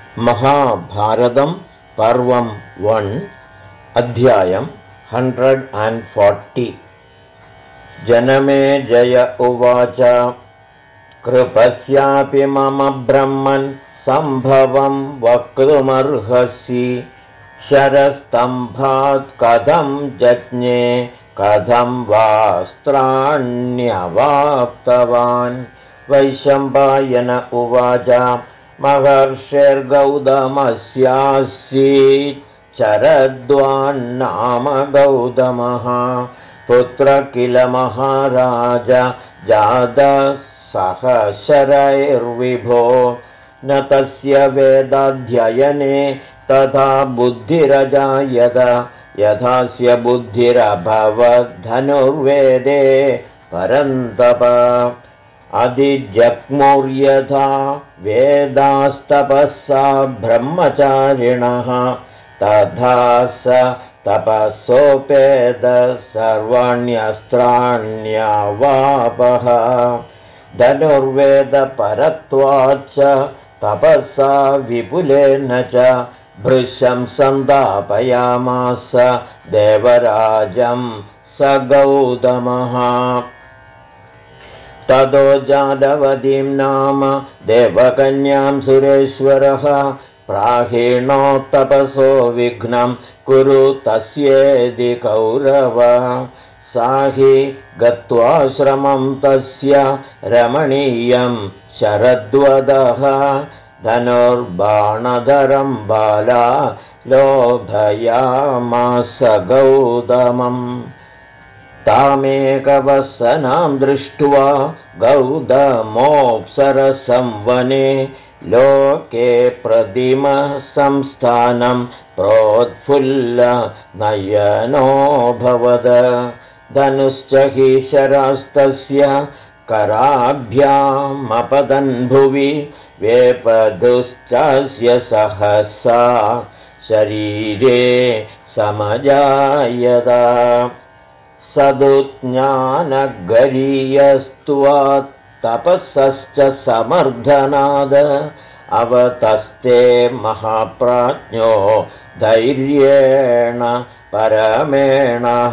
महाभारतं पर्वं 1 अध्यायं 140 जनमेजय उवाच कृपस्यापि मम ब्रह्मन् सम्भवं वक्तुमर्हसि शरस्तम्भात् कथं जज्ञे कथं वास्त्राण्यवाप्तवान् वैशम्पायन उवाच महर्षिर्गौतमस्यासीत् चरद्वान्नाम गौतमः पुत्र किल महाराज जातः सहशरैर्विभो न तस्य वेदाध्ययने तथा बुद्धिरजायत यथास्य बुद्धिरभवद्धनुर्वेदे परन्तप अधिजग्मुर्यथा वेदास्तपसा ब्रह्मचारिणः तथा स तपसोपेद सर्वाण्यस्त्राण्यवापः धनुर्वेदपरत्वाच्च तपसा विपुलेन च भृशं सन्तापयामास देवराजं स गौतमः ततो जादवतीं नाम देवकन्यां सुरेश्वरः प्राहीणो तपसो विघ्नं कुरु तस्येदि कौरव सा हि गत्वाश्रमं तस्य रमणीयं शरद्वदः धनुर्बाणधरं बाला लोभयामास गौतमम् तामेकवसनां दृष्ट्वा गौतमोऽप्सरसंवने लोके प्रतिमसंस्थानं प्रोत्फुल्लनयनोऽभवद धनुश्च हि शरास्तस्य कराभ्यामपतन् भुवि वेपधुश्चास्य सहसा शरीरे समजायत सदुज्ञानगरीयस्त्वात् तपसश्च समर्धनाद अवतस्ते महाप्राज्ञो धैर्येण परमेणः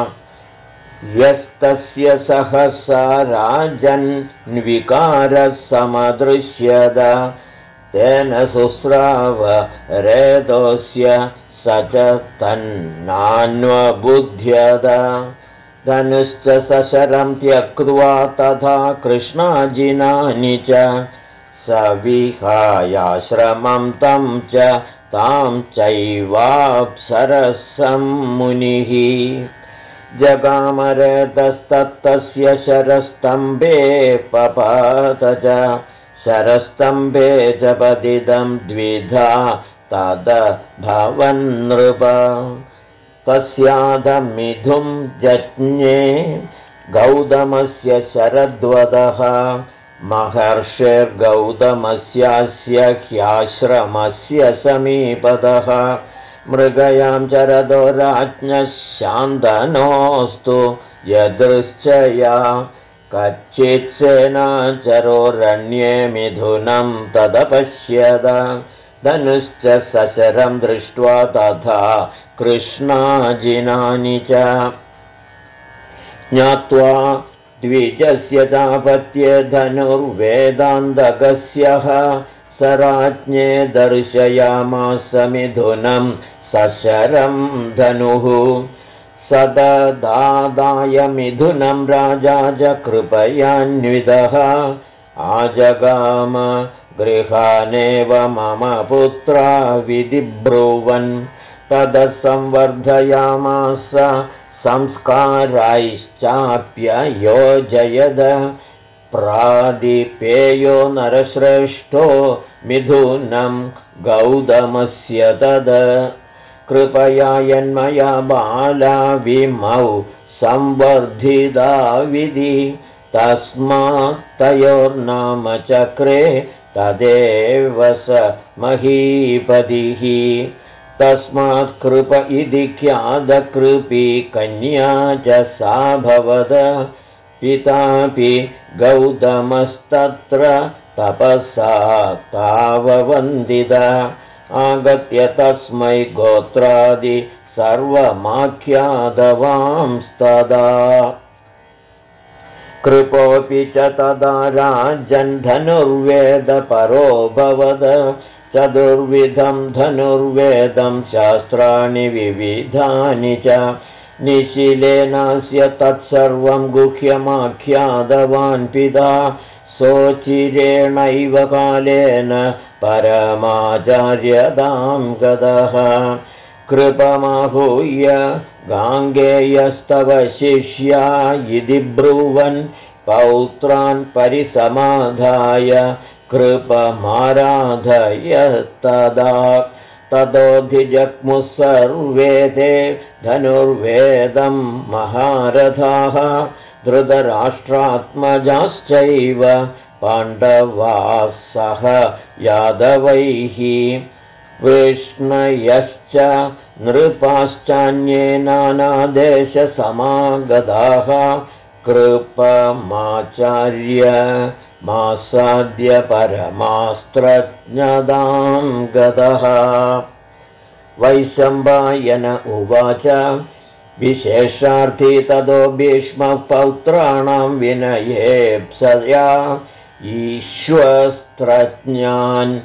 यस्तस्य सहसा राजन्विकारः समदृश्यत तेन शुश्राव रेतोस्य स च तन्नान्वबुध्यत धनुश्च सशरं त्यक्त्वा तथा कृष्णाजिनानि च स विहायाश्रमं तं च तां चैवाप्सरसं मुनिः जगामरेतस्तस्य शरस्तम्भे पपात च शरस्तम्भे च पतितं द्विधा तदभवन्नृप तस्याधमिधुं जज्ञे गौतमस्य शरद्वदः महर्षिर्गौतमस्यास्य ह्याश्रमस्य समीपतः मृगयां चरदो राज्ञः शान्तनोऽस्तु यदृश्चया कच्चित्सेनाचरोरण्ये मिथुनं तदपश्यत धनुश्च सशरं दृष्ट्वा तथा कृष्णाजिनानि च ज्ञात्वा द्विजस्य चापत्ये धनुर्वेदान्तकस्यः स राज्ञे दर्शयामास मिथुनं सशरं धनुः सददादाय मिथुनं राजा च कृपयान्वितः आजगाम गृहानेव मम पुत्रा विधिब्रुवन् तदसंवर्धयामास संस्कारैश्चाप्ययोजयद प्रादिपेयो नरश्रेष्ठो मिथुनं गौतमस्य तद कृपया यन्मया बाला विमौ संवर्धिता विधि तस्मात् तयोर्नाम चक्रे तदेव स महीपतिः तस्मात् कृप इति ख्यातकृपी कन्या च साभवद पितापि गौतमस्तत्र तपसा ताववन्दिता आगत्य तस्मै गोत्रादि सर्वमाख्यातवांस्तदा कृपोऽपि च तदा राजन् धनुर्वेदपरोऽभवद चतुर्विधं धनुर्वेदं शास्त्राणि विविधानि च निशीलेनास्य तत्सर्वं गुह्यमाख्यातवान् पिता सोचिरेणैव कालेन परमाचार्यतां गतः कृपमाहूय गाङ्गेयस्तव शिष्या इति ब्रुवन् पौत्रान् परिसमाधाय कृपमाराधयस्तदा ततोऽधिजग्मुः सर्वे ते धनुर्वेदं महारथाः धृतराष्ट्रात्मजाश्चैव पाण्डवाः सह यादवैः वृष्णयश्च नृपाश्चान्ये नानादेशसमागताः कृपमाचार्यमासाद्य परमास्त्रज्ञतां गतः वैशम्पायन उवाच विशेषार्थी ततो भीष्मः पौत्राणां विनयेप्सया ईश्वस्त्रज्ञान्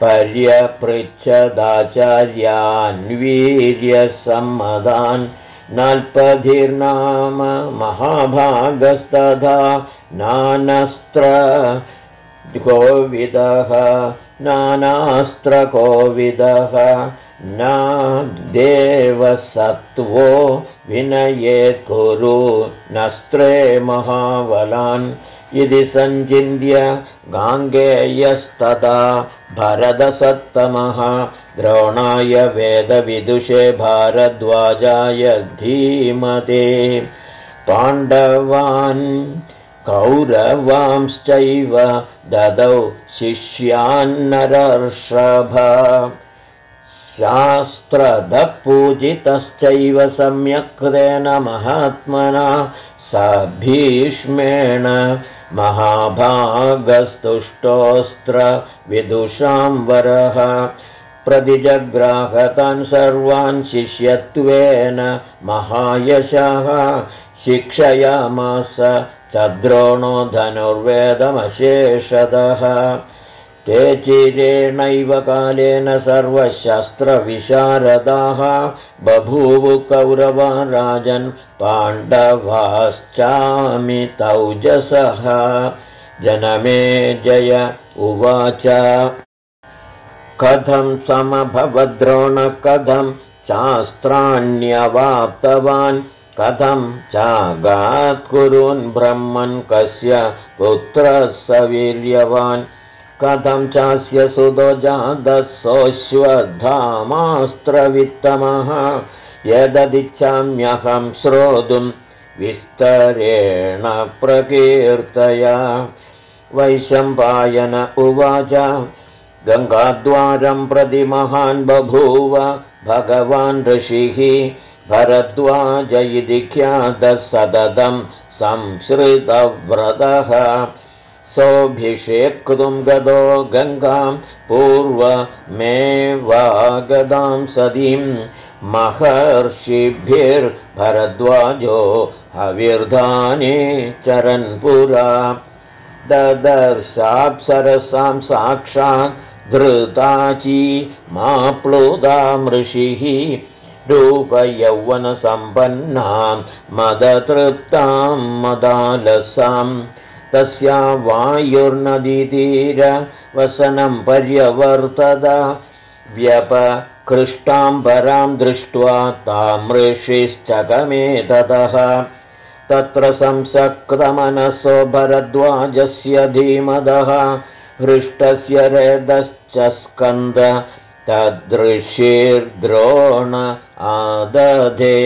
पर्यपृच्छदाचार्यान् वीर्यसम्मदान् नाल्पधिर्नाम महाभागस्तथा नानास्त्रकोविदः न देवसत्त्वो विनयेत् कुरु नस्त्रे महाबलान् इति सञ्चिन्त्य गाङ्गेयस्तदा भरतसत्तमः द्रोणाय वेदविदुषे भारद्वाजाय धीमते पाण्डवान् कौरवांश्चैव ददौ शिष्यान्नरर्षभ शास्त्रतः पूजितश्चैव सम्यक् तेन महात्मना स भीष्मेण महाभागस्तुष्टोऽस्त्र विदुषां वरः प्रतिजग्राहतान् सर्वान् शिष्यत्वेन महायशः शिक्षयामास द्रोणो धनुर्वेदमशेषतः ते चिरेणैव कालेन सर्वशास्त्रविशारदाः बभूव कौरवा राजन् पाण्डवाश्चामितौजसः जनमेजय उवाच कथं समभवद्रोणः कथं शास्त्राण्यवाप्तवान् कथं चागात् कुरून् ब्रह्मन् कस्य पुत्रः स वीर्यवान् कथं चास्य सुतो जातः सोऽश्वत्थामास्त्रवित्तमः यददिच्छाम्यहं श्रोतुं विस्तरेण प्रकीर्तया वैशम्पायन उवाच गङ्गाद्वारं प्रति महान् बभूव भगवान् ऋषिः भरद्वाज इति ख्यातः सततं संसृतव्रतः सोऽभिषेक्तुं गतो गङ्गां पूर्वमेवागतां सतीं महर्षिभिर्भरद्वाजो हविर्धाने चरन् पुरा ददर्शाप्सरसां साक्षात् धृताची माप्लुतां ऋषिः रूपयौवनसम्पन्नां मदतृप्तां मदालसां तस्या वायुर्नदीतीरवसनं पर्यवर्तत व्यपकृष्टाम्बरां दृष्ट्वा तां ऋषिश्चकमे ततः तत्र संसक्तमनसो भरद्वाजस्य धीमदः हृष्टस्य रेदश्च स्कन्द तदृशिर्द्रोण आदधे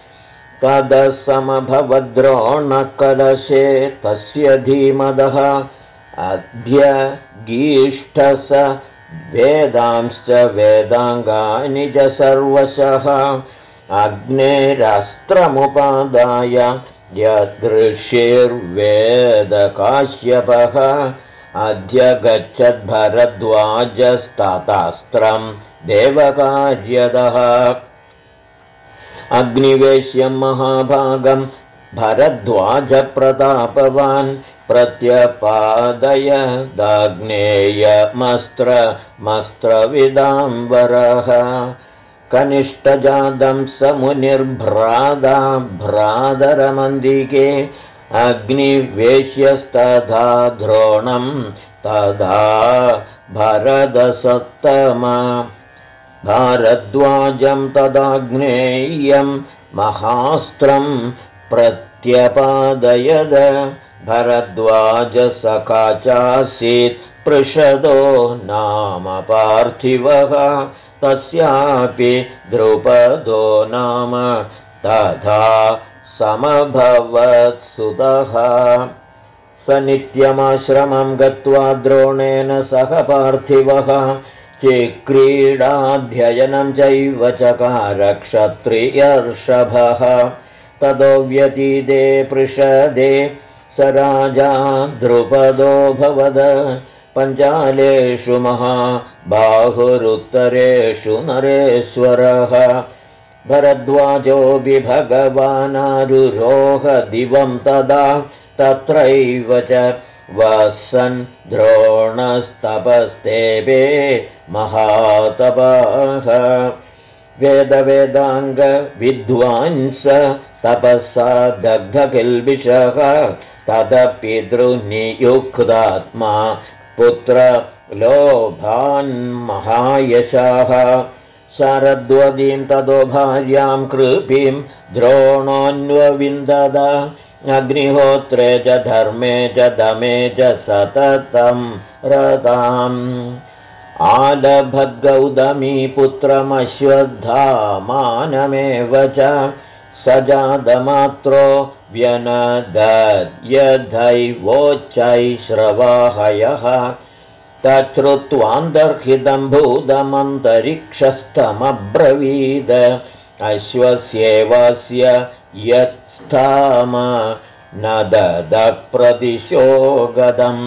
तदसमभवद्रोणकलशे तस्य धीमदः अद्य गीष्ठस वेदांश्च वेदाङ्गानि च सर्वशः अग्नेरस्त्रमुपादाय यदृशिर्वेदकाश्यपः अद्य गच्छद्भरद्वाजस्ततास्त्रं देवकार्यदः अग्निवेश्यं महाभागं भरद्वाजप्रतापवान् प्रत्यपादयदाग्नेयमस्त्रविदाम्बरः कनिष्ठजातं स मुनिर्भ्रादाभ्रातरमन्दिके अग्निवेश्यस्तथा द्रोणं तदा भरदसत्तमा भारद्वाजं तदाग्नेयं महास्त्रं प्रत्यपादयद भरद्वाजसखा चासीत् पृषदो नाम पार्थिवः तस्यापि द्रुपदो नाम तथा समभवत्सुतः स नित्यमाश्रमं गत्वा द्रोणेन सह पार्थिवः चिक्रीडाध्ययनं चैव चकार क्षत्रियर्षभः ततो व्यतीते पृषदे स राजा द्रुपदो भवद पञ्चालेषु महाबाहुरुत्तरेषु नरेश्वरः भरद्वाजोऽपि भगवानारुरोह दिवं तदा तत्रैव च वसन् द्रोणस्तपस्तेपे महातपः वेदवेदाङ्गविद्वांस तपसा दग्धकिल्बिषः तदपितृनियुक्तात्मा पुत्रलोभान्महायशः शरद्वतीं ततो भार्यां कृपीं द्रोणोऽन्वविन्दद अग्निहोत्रे च धर्मे च दमे च सततं रताम् आलभद्गौतमी पुत्रमश्वत्थामानमेव च सजातमात्रो व्यनदद्यदैवोच्चैश्रवाहयः तच्छ्रुत्वान्तर्हितं भूतमन्तरिक्षस्थमब्रवीद अश्वस्येवस्य यत्स्थाम न ददप्रदिशो गदम्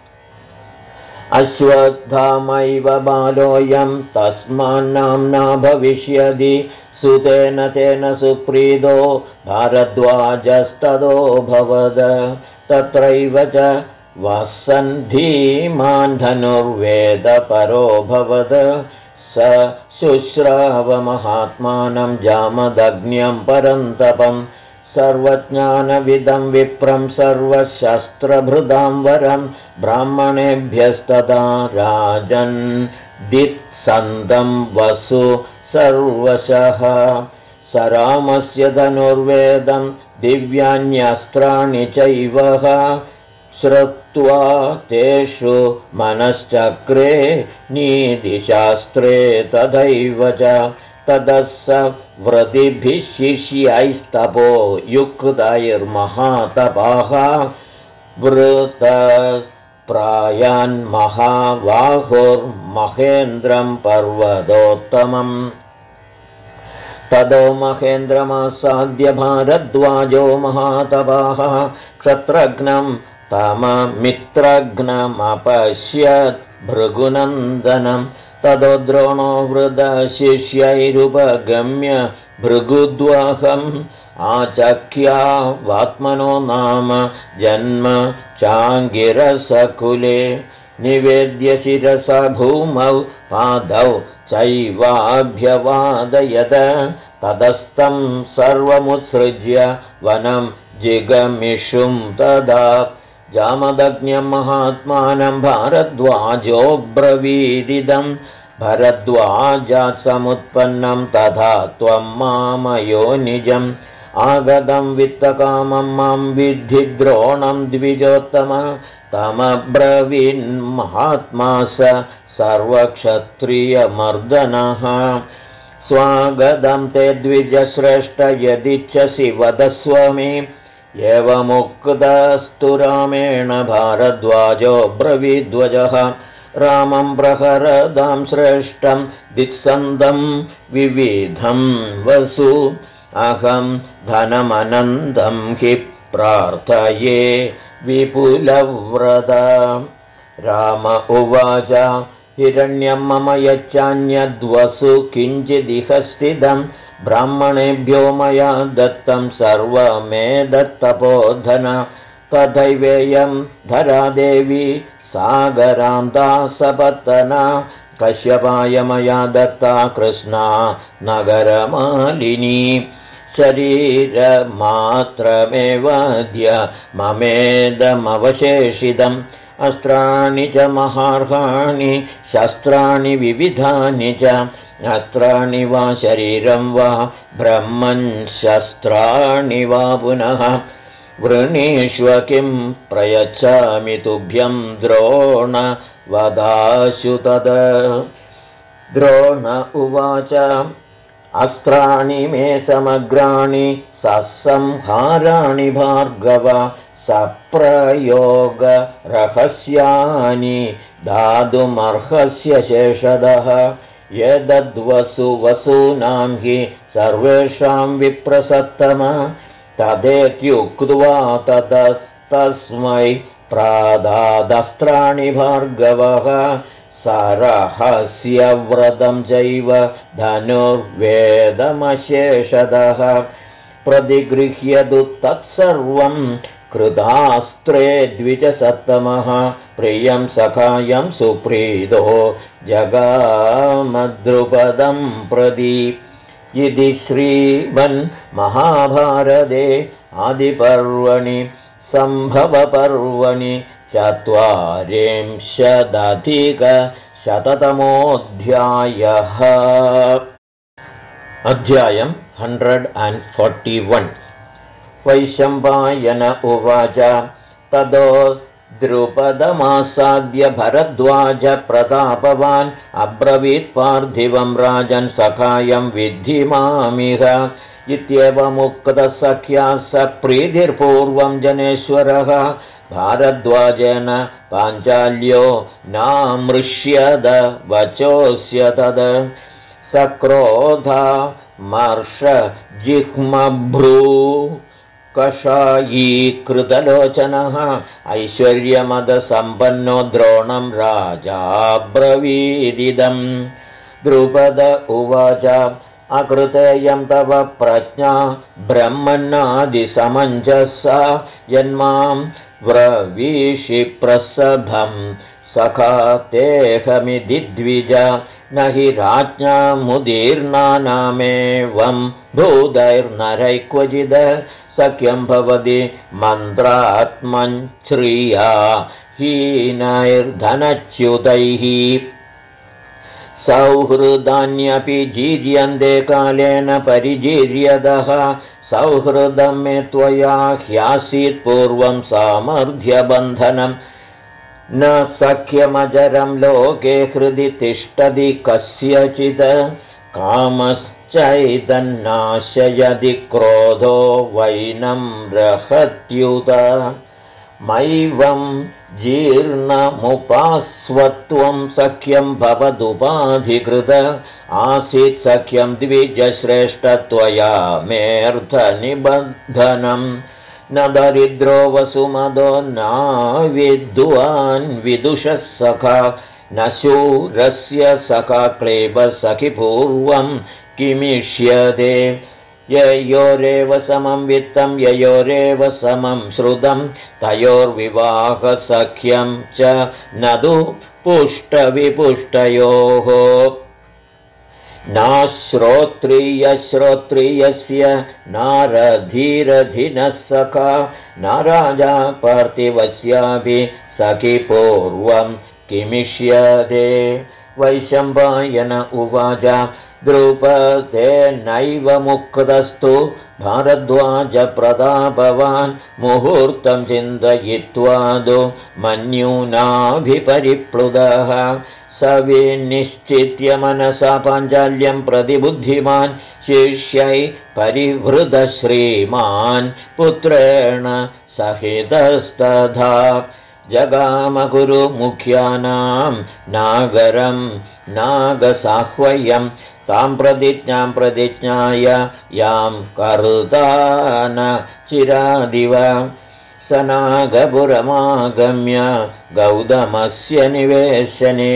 अश्वत्थामैव बालोऽयं तस्मान्नाम्ना भविष्यति सुतेन तेन सुप्रीतो भारद्वाजस्ततो भवद तत्रैव च वसन् धीमान् धनुर्वेदपरो भवद स शुश्रावमहात्मानं जामदग्न्यं परन्तपं सर्वज्ञानविदं विप्रं सर्वशस्त्रभृदां वरं ब्राह्मणेभ्यस्तदा राजन् दित्सन्दं वसु सर्वशः स रामस्य धनुर्वेदं दिव्यान्यस्त्राणि चैवः श्रुत्वा तेषु मनश्चक्रे नीतिशास्त्रे तथैव च ततः स व्रतिभिः शिष्यैस्तपो युक्तैर्महातपाः वृतप्रायान्महाबाहुर्महेन्द्रं पर्वतोत्तमम् ततो महेन्द्रमासाद्य भारद्वाजो महातपाः क्षत्रघ्नं तममित्रघ्नमपश्यत् भृगुनन्दनं ततो द्रोणो वृतशिष्यैरुपगम्य भृगुद्वाहम् आचख्यावात्मनो नाम जन्म चाङ्गिरसकुले निवेद्य शिरसा भूमौ पादौ चैवाभ्यवादयत ततस्तं सर्वमुत्सृज्य वनं जिगमिषुं तदा जामदग्न्यं महात्मानं भारद्वाजोऽब्रवीदिदं भरद्वाजात् समुत्पन्नं तथा त्वं मामयो निजम् आगतं वित्तकामं मां विद्धि द्रोणं द्विजोत्तम तमब्रवीन्महात्मा स सर्वक्षत्रियमर्दनः स्वागतं ते द्विजश्रेष्ठ यदिच्छसि वदस्व मे एवमुक्तस्तु रामेण भारद्वाजो ब्रवीद्वजः रामं प्रहरदां श्रेष्ठं दित्सन्दं विविधं वसु अहं धनमनन्दं हि प्रार्थये विपुलव्रत राम उवाच हिरण्यं मम यच्चान्यद्वसु किञ्चिदिह स्थितं ब्राह्मणेभ्यो मया दत्तं सर्वमेदत्तपोधन तथैवेयं धरादेवी सागरान्ता सपत्तना कश्यपाय मया दत्ता कृष्णा नगरमालिनी शरीरमात्रमेवाद्य ममेदमवशेषितम् अस्त्राणि च महार्हाणि शस्त्राणि विविधानि च अस्त्राणि वा शरीरं वा ब्रह्मन् शस्त्राणि वा पुनः वृणीष्व किं प्रयच्छामि तुभ्यं द्रोण वदाशु तद द्रोण उवाच अस्त्राणि मे समग्राणि ससंहाराणि भार्गव सप्रयोगरहस्यानि दातुमर्हस्य शेषदः यदद्वसुवसूनां हि सर्वेषां विप्रसत्तम तदेत्युक्त्वा ततस्तस्मै प्रादादस्त्राणि भार्गवः सरहस्यव्रतं चैव धनुर्वेदमशेषदः प्रतिगृह्यतु तत्सर्वं कृतास्त्रे द्विजसत्तमः प्रियं सखायं सुप्रीतो जगामद्रुपदं प्रति इति श्रीमन्महाभारते आदिपर्वणि सम्भवपर्वणि 40अधिकशततमोऽध्यायः अध्यायम् 141 वैशम्पायन उवाच ततो द्रुपदमासाद्य भरद्वाज प्रतापवान् अब्रवीत् पार्थिवं राजन् सखायं विद्धि मामिह इत्येवमुक्तसख्या स प्रीतिर्पूर्वं जनेश्वरः भारद्वाजेन पाञ्चाल्यो नामृष्यद वचोऽस्य तद् सक्रोधा मर्षजिह्मभ्रू कषायीकृतलोचनः ऐश्वर्यमदसम्पन्नो द्रोणं राजाब्रवीदिदम् द्रुपद उवाच अकृतेयं तव प्रज्ञा ब्रह्मन्नादिसमञ्जसा यन्मां व्रवीषि प्रसभं सखा तेऽहमिति द्विज न हि राज्ञामुदीर्णानामेवं भूदैर्नरै क्वचिद सख्यं भवति मन्त्रात्मञ्छ्रिया हीनैर्धनच्युतैः सौहृदान्यपि जीर्यन्ते कालेन परिजीर्यदः सौहृदं मे त्वया ह्यासीत् पूर्वं सामर्थ्यबन्धनं न सख्यमजरं लोके हृदि तिष्ठति कस्यचित् कामश्चैतन्नाशयति क्रोधो वैनं रहत्युत मैवं जीर्णमुपास्वत्वं सख्यं भवदुपाधिकृत आसीत् सख्यं द्विजश्रेष्ठत्वया मेऽर्थनिबन्धनं न दरिद्रो वसुमदो न विद्वान् विदुषः सखा न शूरस्य सखा क्लेबः सखि पूर्वं किमिष्यते ययोरेव समं वित्तं ययोरेव समं श्रुतं तयोर्विवाहसख्यं च न तु पुष्टविपुष्टयोः नाश्रोत्रियश्रोत्रियस्य नारधीरधिनः सखा न राजा पार्थिवस्यापि सखि पूर्वं किमिष्यते वैशम्पायन उवाच द्रुपदेनैव मुक्तस्तु भारद्वाज प्रतापवान् मुहूर्तं चिन्तयित्वादो मन्यूनाभिपरिप्लुतः स विनिश्चित्य मनसा पाञ्चाल्यं प्रतिबुद्धिमान् शिष्यै परिवृतः श्रीमान् पुत्रेण सहितस्तथा जगामगुरुमुख्यानां नागरं नागसाह्वयं तां प्रतिज्ञां प्रतिज्ञाय यां कर्ता न चिरादिव स नागपुरमागम्य गौतमस्य निवेशने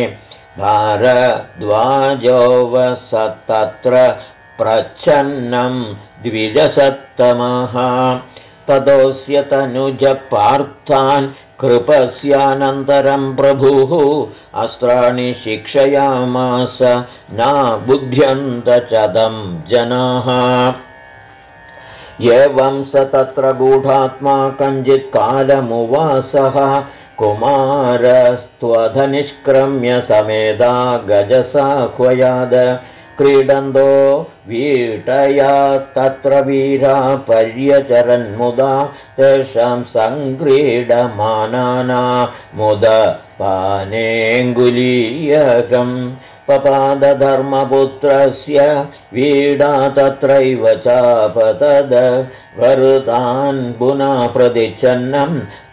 भारद्वाजोऽवसत्तत्र प्रच्छन्नं द्विजसत्तमः ततोऽस्य तनुजपार्थान् कृपस्यानन्तरं प्रभुः अस्त्राणि शिक्षयामास न बुध्यन्त च जनाः एवं स तत्र गूढात्मा कञ्चित् कालमुवासः कुमारस्त्वधनिष्क्रम्य समेधा गजसाह्वयाद क्रीडन्तो वीटया तत्र वीरा पर्यचरन्मुदा तेषां सङ्क्रीडमानानामुदपानेऽङ्गुलीयकम् पपादधर्मपुत्रस्य वीडा तत्रैव चापतद वरुतान् पुनः प्रतिच्छन्नं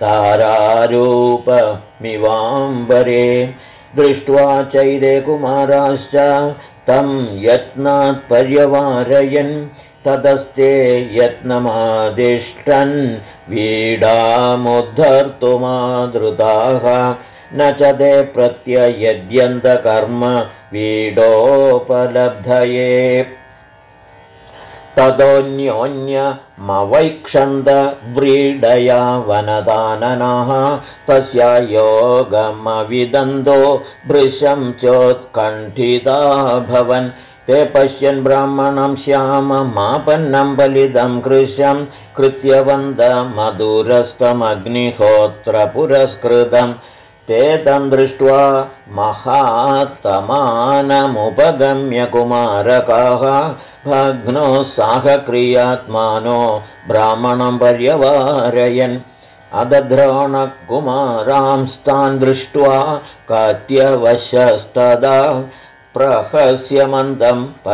तारारूपमिवाम्बरे दृष्ट्वा चैरे कुमाराश्च तं यत्नात् पर्यवारयन् ततस्ते यत्नमादिष्टन् वीडामुद्धर्तुमादृताः न च ते प्रत्ययद्यन्तकर्म वीडोपलब्धये ततोऽन्योन्यमवैक्षन्त व्रीडया वनदाननाः तस्या योगमविदन्तो भृशं चोत्कण्ठिता भवन् ते पश्यन् ब्राह्मणं श्याममापन्नं बलिदं कृशं कृत्यवन्तमधुरस्तमग्निहोत्रपुरस्कृतम् ते तं दृष्ट्वा महात्तमानमुपगम्य कुमारकाः भग्नोत्साहक्रियात्मानो ब्राह्मणं पर्यवारयन् अदद्रोणकुमारांस्तान् दृष्ट्वा कात्यवशस्तदा प्रहस्यमन्दं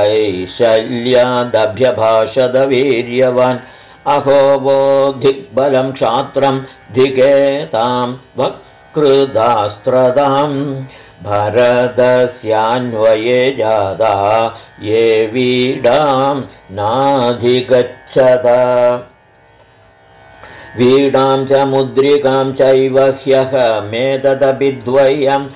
पैशल्यादभ्यभाषद वीर्यवान् अहो वो दिग्बलं क्षात्रं धिकेतां कृदास्त्रदां भरतस्यान्वये जाता ये वीडां नाधिगच्छत वीडां च मुद्रिकां चैव ह्यहमेतदभिद्वयम्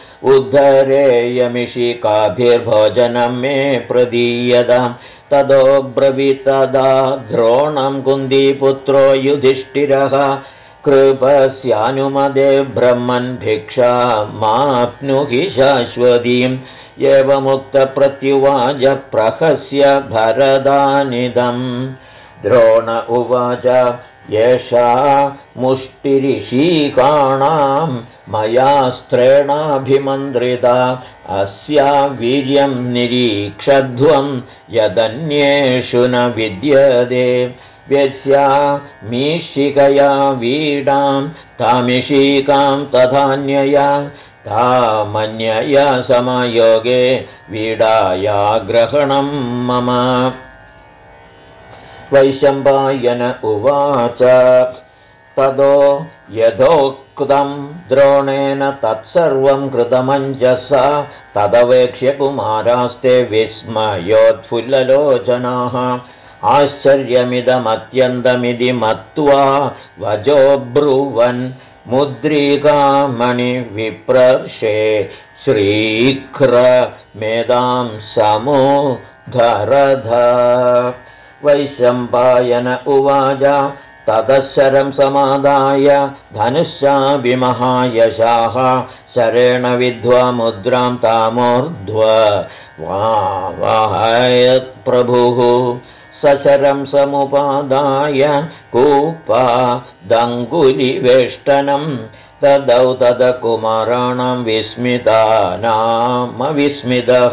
उद्धरेयमिषिकाभिर्भोजनं मे प्रदीयताम् ततो ब्रवीतदा द्रोणं कुन्दीपुत्रो युधिष्ठिरः कृपस्यानुमदे ब्रह्मन् भिक्षामाप्नुहि शाश्वतीम् एवमुक्तप्रत्युवाच प्रहस्य भरदानिदम् द्रोण उवाच एषा मुष्टिरिषीकाणां मयास्त्रेणाभिमन्त्रिता अस्या वीर्यं निरीक्षध्वं यदन्येषु न विद्यते व्यस्यामीशिकया वीडां तामिषीकां तथान्यया तामन्यया समयोगे वीडाया ग्रहणं मम वैशम्पायन उवाच ततो यथोक्तं द्रोणेन तत्सर्वं कृतमञ्जसा तदवेक्ष्य कुमारास्ते विस्मयोत्फुल्ललोचनाः आश्चर्यमिदमत्यन्तमिति मत्वा वजोब्रुवन् मुद्रिकामणिविप्रर्षे श्रीघ्रमेदां समुद्धरध वैशम्पायन उवाच ततः समादाय धनुष्याभिमहायशाः शरेण विद्वा मुद्रां तामोर्ध्व वाहयत् प्रभुः सशरं समुपादाय कूपादङ्गुलिवेष्टनं तदौ तदकुमाराणां विस्मितानामविस्मितः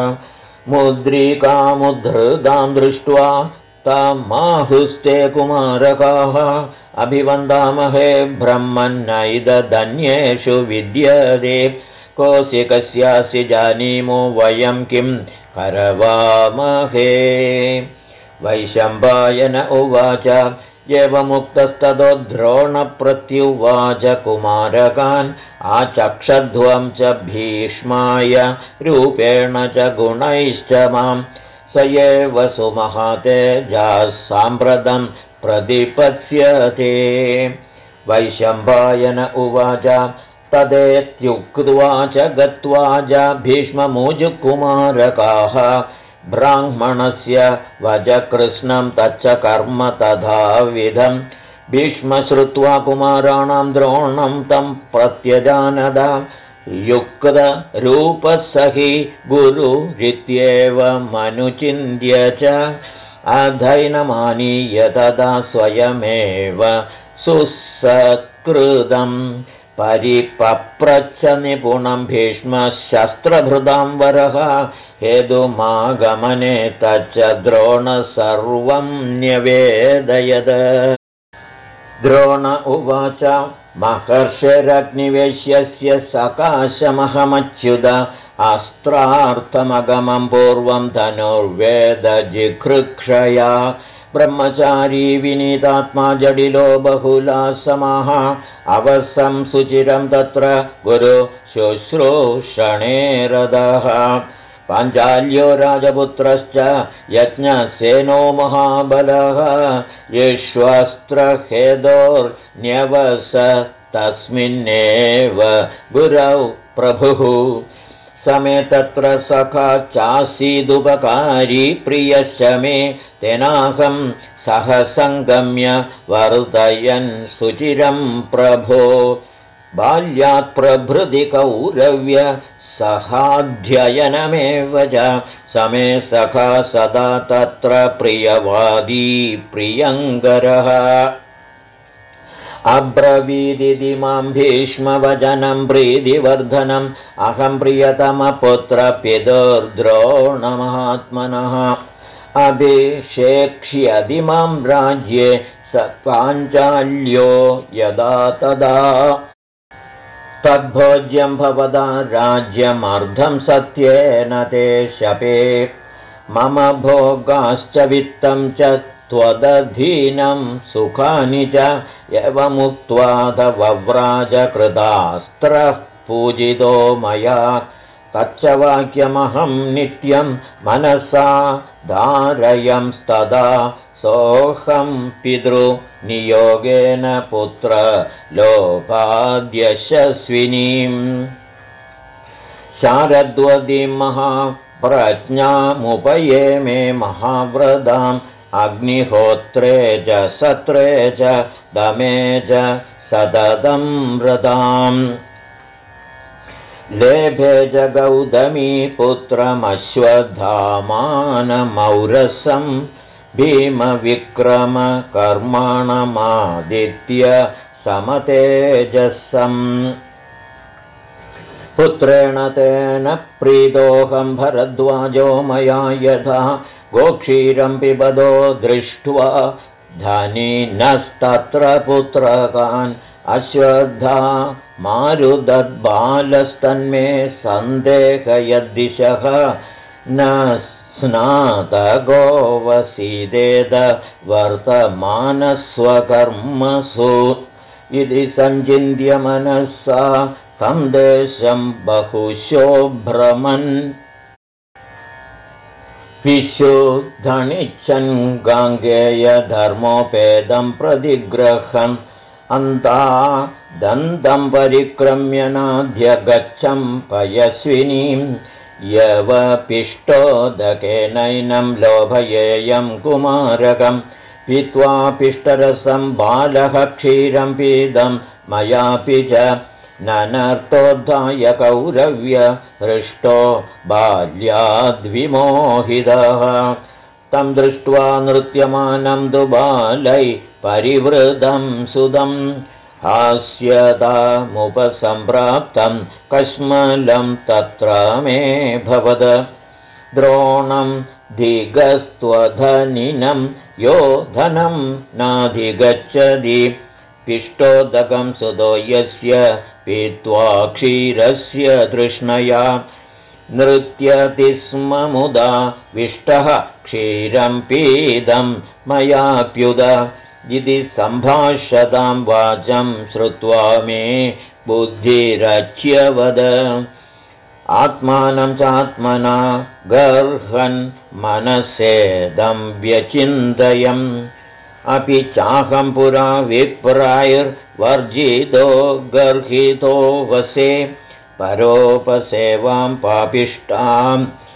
मुद्रिकामुद्धृतां दृष्ट्वा तमाहुस्ते कुमारकाः अभिवन्दामहे ब्रह्मन्नैदधन्येषु विद्यते कौशिकस्यासि जानीमो वयं किं करवामहे वैशम्पायन उवाच एवमुक्तस्ततो द्रोणप्रत्युवाच कुमारकान् आचक्षध्वं च भीष्माय रूपेण च गुणैश्च मां स एव सुमहातेजः साम्प्रतं प्रतिपत्स्यते वैशम्पायन उवाच तदेत्युक्त्वा च गत्वा च भीष्ममुजुकुमारकाः ब्राह्मणस्य वचकृष्णं तच्च कर्म तथाविधम् भीष्मश्रुत्वा कुमाराणां द्रोणं तं प्रत्यजानद युक्तरूपसहि गुरुरित्येवमनुचिन्त्य च अधैनमानीय तदा स्वयमेव सुसत्कृतं परिपप्रच्छ निपुणं भीष्मशस्त्रभृतां वरः हेतुमागमने तच्च द्रोण सर्वं न्यवेदयत् द्रोण उवाच महर्षिरग्निवेश्यस्य सकाशमहमच्युत अस्त्रार्थमगमं पूर्वं धनुर्वेदजिघृक्षया ब्रह्मचारी विनीतात्मा जडिलो बहुलासमः अवसं सुचिरं तत्र गुरु शुश्रूषणे रदः पाञ्चाल्यो राजपुत्रश्च यज्ञसेनो महाबलः विश्वस्त्रहेदोर्न्यवस तस्मिन्नेव गुरौ प्रभुः समे तत्र सखा चासीदुपकारी प्रियश्च मे तेनाहं सह सङ्गम्य वर्धयन् सुचिरं प्रभो बाल्यात् प्रभृति कौरव्य सहाध्ययनमेव च समे सखा सदा तत्र प्रियवादी प्रियङ्करः अब्रवीदिति मां भीष्मवचनं प्रीतिवर्धनम् अहं प्रियतमपुत्रपितुर्द्रोणमहात्मनः अभिषेक्ष्यति मां राज्ये स पाञ्चाल्यो यदा तदा तद्भोज्यं भवदा राज्यमर्धं सत्येन ते शपे मम भोगाश्च वित्तं च त्वदधीनं सुखानि च एवमुक्त्वा तवव्राज कृतास्त्रः पूजितो मया तच्च वाक्यमहं नित्यं मनसा धारयंस्तदा सोऽहं पितृनियोगेन पुत्र लोपाद्यशस्विनीम् शारद्वतीं महाप्रज्ञामुपये मे महाव्रताम् अग्निहोत्रे च सत्रे च दमे च सततं व्रताम् लेभे च गौतमी पुत्रमश्वत्थामानमौरसम् भीमविक्रम कर्माणमादित्य समतेजसम् पुत्रेण तेन प्रीतोऽहं भरद्वाजो मया यथा गोक्षीरं पिबदो दृष्ट्वा धनिनस्तत्र पुत्रकान् अश्वत्था मारुदद्बालस्तन्मे सन्देहयद्दिशः न स्नातगोऽवसीदेत वर्तमानस्वकर्मसु इति सञ्चिन्त्य मनसा तं देशं बहुशो भ्रमन् विशुद्धनिच्छन् गाङ्गेयधर्मोपेदं प्रतिग्रहम् अन्ता दन्तं परिक्रम्य नाद्य गच्छं पयस्विनीं यवपिष्टोदकेनैनं लोभयेयं कुमारकं पीत्वा पिष्टरसं बालः क्षीरं पीदं मयापि च ननर्तोद्धाय कौरव्य हृष्टो बाल्याद्विमोहितः तं दृष्ट्वा नृत्यमानं तु बालै परिवृतं सुदं हास्यतामुपसम्प्राप्तं कश्मलं तत्र मे भवद द्रोणं दिगस्त्वधनिनं यो धनं नाधिगच्छति पिष्टोदकं सुतो यस्य पीत्वा क्षीरस्य तृष्णया नृत्यति स्म मुदा विष्टः क्षीरं पीदं मयाप्युद इति सम्भाषतां वाचं श्रुत्वा मे बुद्धिरच्यवद आत्मानं चात्मना गर्हन् मनसेदं व्यचिन्तयम् अपि चाहं पुरा विप्रायैर्वर्जितो गर्हितो वसे परोपसेवां पापिष्टां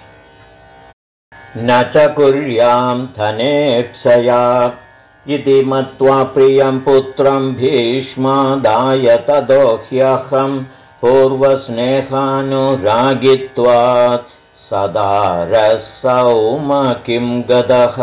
न च कुर्यां धनेक्षया इति मत्वा प्रियं पुत्रं भीष्मादाय ततो ह्यहं पूर्वस्नेहानुरागित्वात् सदारसौमकिं गतः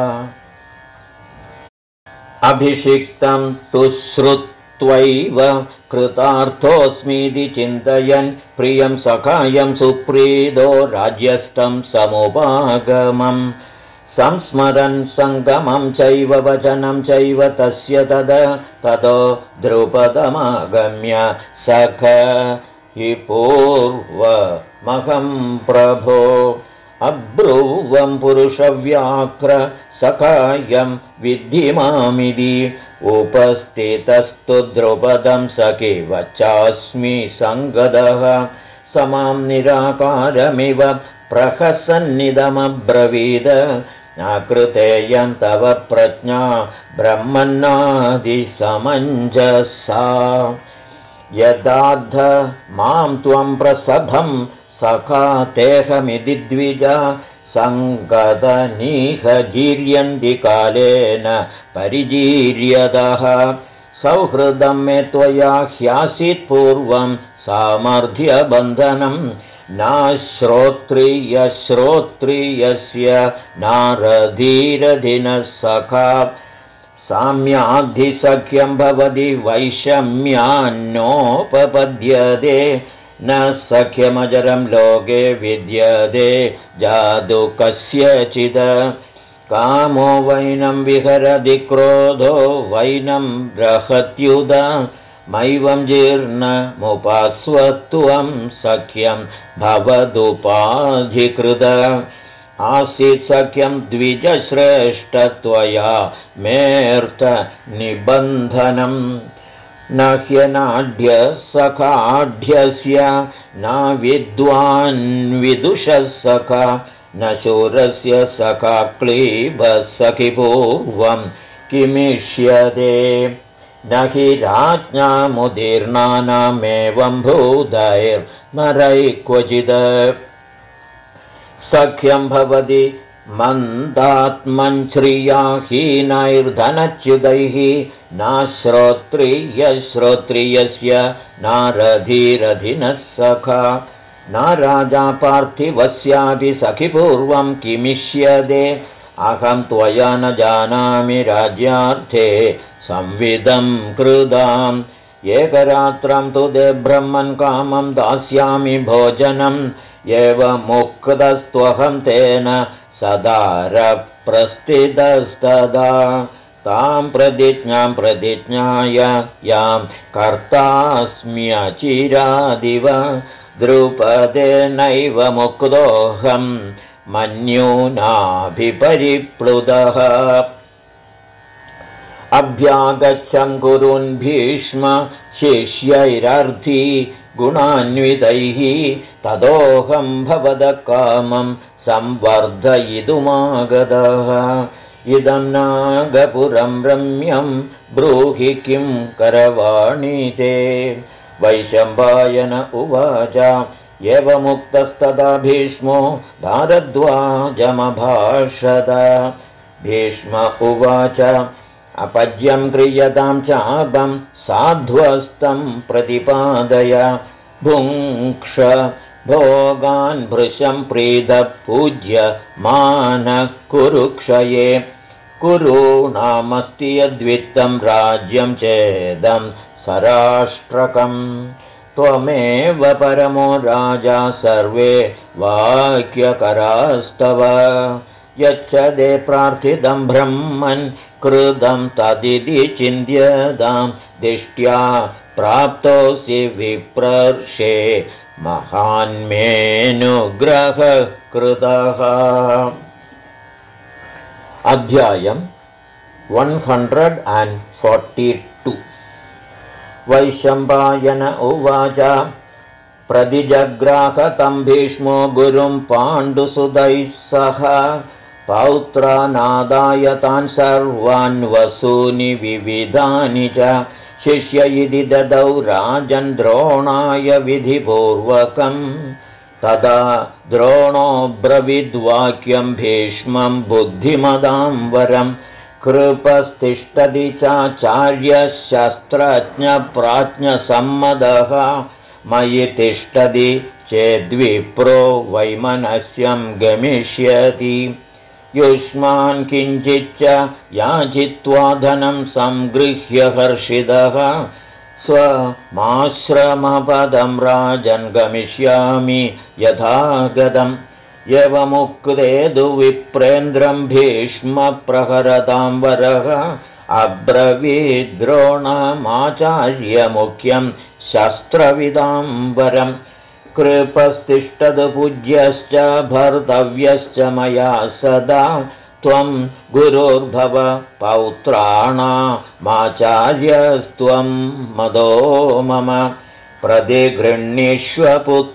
अभिषिक्तं तु श्रुत्वैव कृतार्थोऽस्मीति चिन्तयन् प्रियं सखायं सुप्रीदो राज्यस्थं समुपागमम् संस्मरन् सङ्गमं चैव वचनं चैव तस्य ततो द्रुपदमागम्य सख हि पूर्वमहं प्रभो अब्रुवं पुरुषव्याघ्र सखायं विद्धि मामिति उपस्थितस्तु द्रुपदं सखिव चास्मि सङ्गदः समां निराकारमिव प्रहसन्निदमब्रवीद नाकृतेयं तव प्रज्ञा ब्रह्मन्नादिसमञ्जसा यदाद्ध मां त्वं प्रसभं सखा तेहमिति द्विजा सङ्गतनीहजीर्यन्ति कालेन परिजीर्यतः सौहृदं मे त्वया ह्यासीत् पूर्वं सामर्थ्यबन्धनं नाश्रोत्रियश्रोत्रियस्य नारधीरधिनः सखा साम्याद्धिसख्यं भवति वैषम्यान्नोपपद्यते न सख्यमजरं लोके विद्यते जादु कस्यचित् कामो वैनं विहरति क्रोधो वैनं बृहत्युद मैवं जीर्णमुपास्वत्वं सख्यं भवदुपाधिकृत आसीत् सख्यं द्विजश्रेष्ठत्वया मेऽर्थ निबन्धनम् न ह्यनाढ्य सखाढ्यस्य न विद्वान्विदुषः सखा न शूरस्य सखा क्लीबः सखिपूर्वं किमिष्यते न हि राज्ञामुदीर्णानामेवं भूतैर्नरैः क्वचित् सख्यं भवति मन्दात्मन् श्रिया हीनैर्धनच्युतैः नाश्रोत्रियश्रोत्रियस्य नारधीरधिनः सखा न राजा पार्थिवस्यापि सखिपूर्वं किमिष्यते अहं त्वया न जानामि राज्यार्थे संविदं कृदाम् एकरात्रं तु ते ब्रह्मन् कामं दास्यामि भोजनम् एवमुक्तस्त्वहं तेन सदारप्रस्थितस्तदा तां प्रतिज्ञां प्रतिज्ञाय यां कर्तास्म्यचिरादिव द्रुपदेनैव मुक्तोऽहं मन्यूनाभिपरिप्लुतः अभ्यागच्छं गुरून् भीष्म शिष्यैरर्थी गुणान्वितैः तदोऽहं भवतः कामं संवर्धयितुमागतः इदं नागपुरं रम्यं ब्रूहि किं करवाणि ते वैशम्पायन उवाच एवमुक्तस्तदा भीष्मो भारद्वाजमभाषत भीष्म उवाच अपज्यं क्रियतां चापं साध्वस्तं प्रतिपादय भुङ्क्ष भोगान् भृशं प्रीतः पूज्य मानः कुरुक्षये कुरूणामस्ति यद्वित्तं राज्यं चेदं सराष्ट्रकम् त्वमेव परमो राजा सर्वे वाक्यकरास्तव यच्छदे प्रार्थितं ब्रह्मन् कृतं तदिति चिन्त्यतां दिष्ट्या प्राप्तोऽसि विप्रर्षे महान्मेऽनुग्रहः कृतः। अध्यायम् 142 वैशम्पायन उवाच प्रतिजग्राह तं भीष्मो गुरुं पाण्डुसुतैः सह पौत्रानादाय तान् सर्वान् वसूनि विविधानि च शिष्य इति ददौ राजन् द्रोणाय विधिपूर्वकम् तदा द्रोणोऽब्रवीद्वाक्यं भीष्मं बुद्धिमदां वरम् कृपस्तिष्ठति चाचार्यशस्त्रज्ञप्राज्ञसम्मदः मयि तिष्ठति चेद्विप्रो वैमनस्यं गमिष्यति युष्मान् किञ्चिच्च याचित्वा धनं संगृह्य हर्षितः स्वमाश्रमपदं राजन् गमिष्यामि यथा गतम् एवमुक्ते तु विप्रेन्द्रं भीष्मप्रहरतां वरः अब्रवीद्रोणमाचार्यमुख्यं शस्त्रविदां वरम् कृपस्तिष्ठतु पूज्यश्च भर्तव्यश्च मया सदा त्वं गुरुर्भव पौत्राणामाचार्यस्त्वं मदो मम प्रतिगृह्णीष्व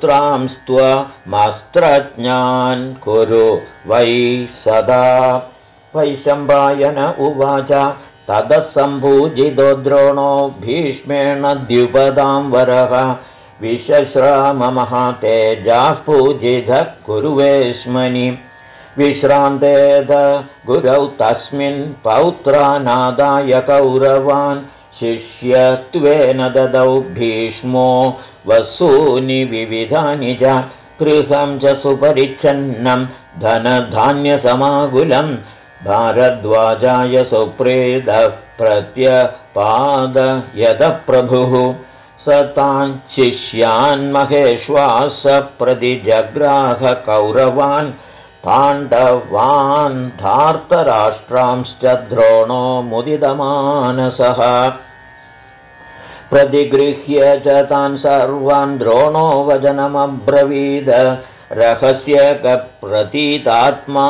पुत्रांस्त्वमस्त्रज्ञान् कुरु वै सदा वैशम्पायन उवाच ततः सम्पूजितो द्रोणो भीष्मेण द्विपदां वरः विश्राममहातेजाः पूजितः कुरुवेश्मनि विश्रान्तेद गुरौ तस्मिन् पौत्रानादाय कौरवान् शिष्यत्वेन ददौ भीष्मो वसूनि विविधानि च गृहं च सुपरिच्छन्नं धनधान्यसमाकुलं भारद्वाजाय सुप्रीतः प्रत्यपादयतः प्रभुः स तान् शिष्यान् महेश्वास प्रतिजग्राह कौरवान् पाण्डवान् धार्तराष्ट्रांश्च द्रोणो मुदितमानसः प्रतिगृह्य च तान् सर्वान् द्रोणो वचनमब्रवीद रहस्यकप्रतीतात्मा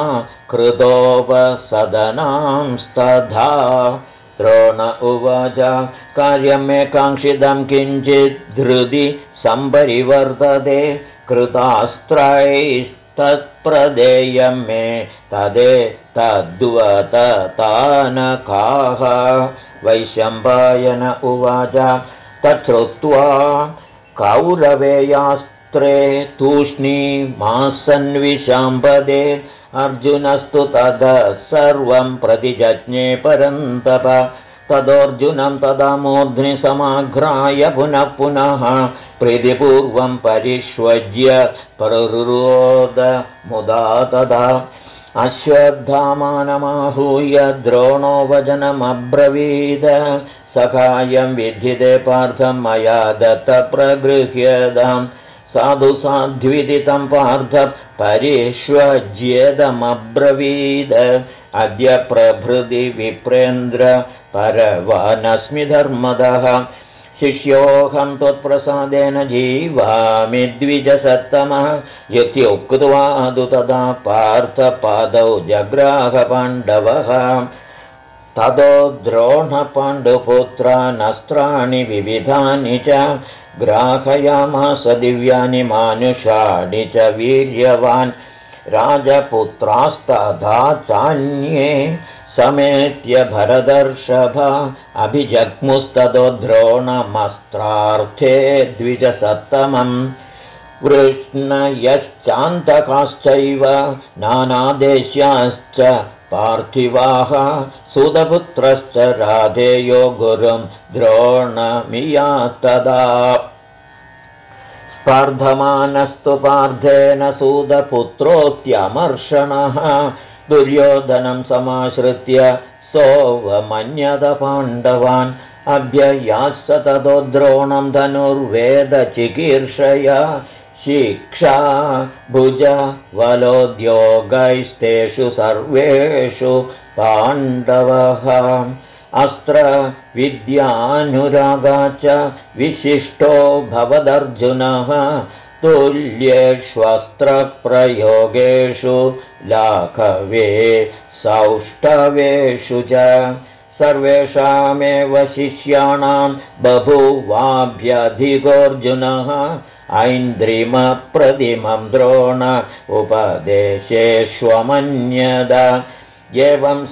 कृतोपसदनांस्तथा द्रोण उवाच कार्यमेकाङ्क्षितं किञ्चित् धृति सम्परिवर्तते कृतास्त्रैस्तत्प्रदेयं मे तदे तद्वततानकाः वैशम्पायन उवाच तच्छ्रुत्वा कौरवेयास्त्रे तूष्णीमासन्विशाम्पदे अर्जुनस्तु तदा सर्वं प्रतिजज्ञे परन्तप तदोऽर्जुनं तदा मूर्ध्नि समाघ्राय पुनः पुनः प्रीतिपूर्वं परिष्वज्य प्ररुरोद मुदा तदा अश्वत्थामानमाहूय द्रोणो वचनमब्रवीद सखायं विद्धिते पार्थं मया दत्तप्रगृह्यताम् साधु साध्विदितं पार्थ परिष्वज्येदमब्रवीद अद्य प्रभृति विप्रेन्द्र परवानस्मि धर्मदः शिष्योऽहं त्वत्प्रसादेन जीवामि द्विजसत्तमः इत्युक्त्वा तु तदा पार्थपादौ जग्राह पाण्डवः ततो द्रोणपाण्डुपुत्रानस्त्राणि विविधानि च ग्राहयामास दिव्यानि मानुषाणि च वीर्यवान् राजपुत्रास्तथा चान्ये समेत्य भरदर्षभ अभिजग्मुस्ततो द्रोणमस्त्रार्थे द्विजसत्तमम् वृष्णयश्चान्तकाश्चैव नानादेश्याश्च पार्थिवाः सुतपुत्रश्च राधेयो गुरुं द्रोणमियात्तदा स्पर्धमानस्तु पार्थेन सुतपुत्रोऽत्यमर्षणः दुर्योधनं समाश्रित्य सोऽवमन्यत पाण्डवान् अभ्ययास्स ततो द्रोणं धनुर्वेदचिकीर्षया शिक्षा भुजबलोद्योगैस्तेषु सर्वेषु पाण्डवः अस्त्रविद्यानुरागा च विशिष्टो भवदर्जुनः तुल्येष्वस्त्रप्रयोगेषु लाघवे सौष्ठवेषु च सर्वेषामेव शिष्याणां बभूवाभ्यधिकोऽर्जुनः ऐन्द्रिमप्रतिमं द्रोण उपदेशेष्वमन्यद एवं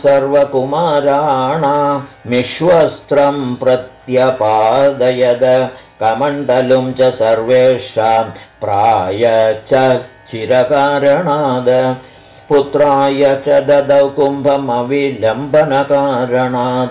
सर्वकुमाराणामिश्वस्त्रं प्रत्यपादयद कमण्डलुं च सर्वेषां प्राय च चिरकारणाद पुत्राय च ददौ कुम्भमविलम्बनकारणात्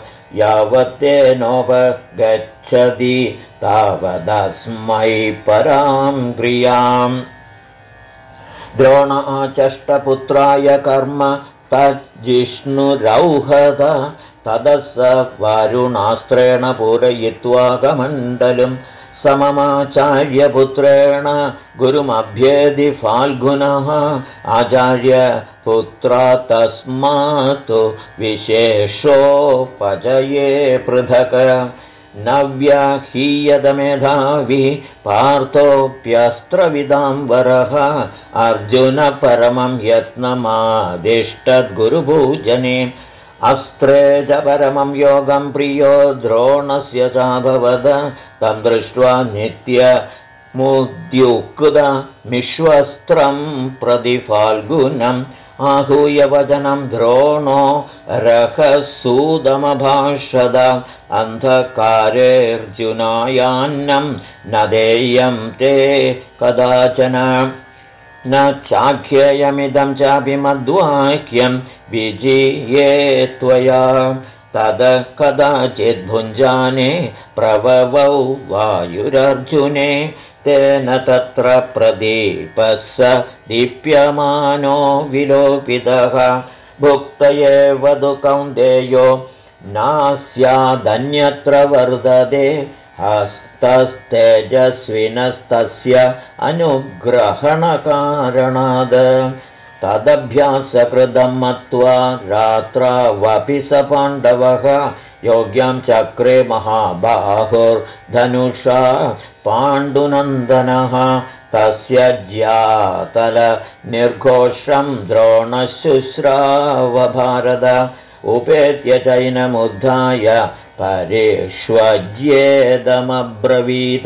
यावत्तेनोपगच्छति तावदस्मै परां क्रियाम् द्रोण आचष्टपुत्राय कर्म तज्जिष्णुरौहद ततः स वारुणास्त्रेण पूरयित्वा कमण्डलुं सममाचार्यपुत्रेण गुरुमभ्येदि फाल्गुनः आचार्यपुत्रा तस्मात् विशेषोपजये पृथक् न व्याहीयतमेधावी पार्थोऽप्यस्त्रविदाम्बरः अर्जुन परमं यत्नमादिष्टद्गुरुपूजने अस्त्रे च परमं योगं प्रियो द्रोणस्य चाभवद तं दृष्ट्वा नित्यमुद्युक्तमिश्वस्त्रं प्रति फाल्गुनम् आहूय वचनं द्रोणो रखसूदमभाषद अन्धकारेऽर्जुनायान्नं न देयं ते कदाचन न चाख्येयमिदं चापि मद्वाक्यं विजीये त्वया तद कदाचिद्भुञ्जाने प्रववौ वायुरर्जुने तेन तत्र प्रदीपः स दीप्यमानो विलोपितः भुक्त एव तु कौन्तेयो नास्यादन्यत्र वर्तते हस्तस्तेजस्विनस्तस्य अनुग्रहणकारणाद् तदभ्यासकृतं मत्वा रात्रावपि स पाण्डवः योग्यं चक्रे महाबाहुर्धनुषा पाण्डुनन्दनः तस्य ज्यातल निर्घोषं द्रोणशुश्राव भारत उपेत्य चैनमुद्धाय परेष्वज्येदमब्रवीत्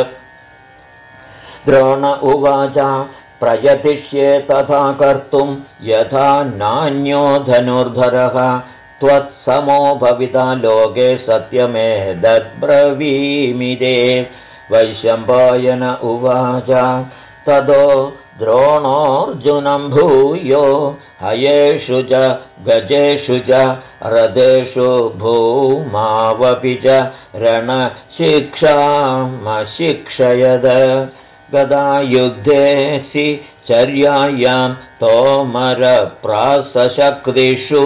द्रोण उवाच प्रयतिष्ये तथा कर्तुं यथा नान्यो धनुर्धरः त्वत्समो भविता लोके सत्यमेतद्ब्रवीमिदे वैशम्पायन उवाच ततो द्रोणोऽर्जुनं भूयो हयेषु च गजेषु च रथेषु भूमावपि च रणशिक्षामशिक्षयद गदायुद्धेऽसि चर्यायां तोमरप्रासशक्तिषु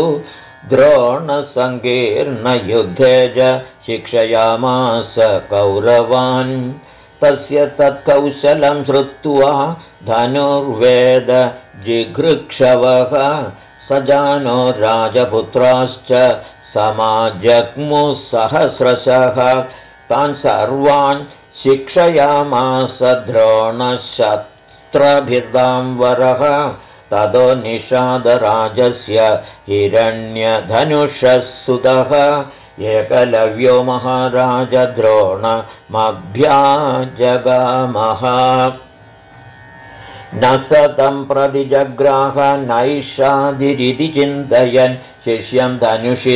द्रोणसङ्कीर्णयुद्धे च शिक्षयामास कौरवान् तस्य तत्कौशलं श्रुत्वा धनुर्वेद जिघृक्षवः सजानो राजपुत्राश्च समाजग्मुः सहस्रशः तान् सर्वान् शिक्षयामास द्रोणशस्त्रभिर्दाम्बरः ततो निषादराजस्य हिरण्यधनुषः सुतः एकलव्यो महाराज द्रोणमभ्याजगामः न सतं प्रतिजग्राह नैषादिरिति चिन्तयन् शिष्यं धनुषि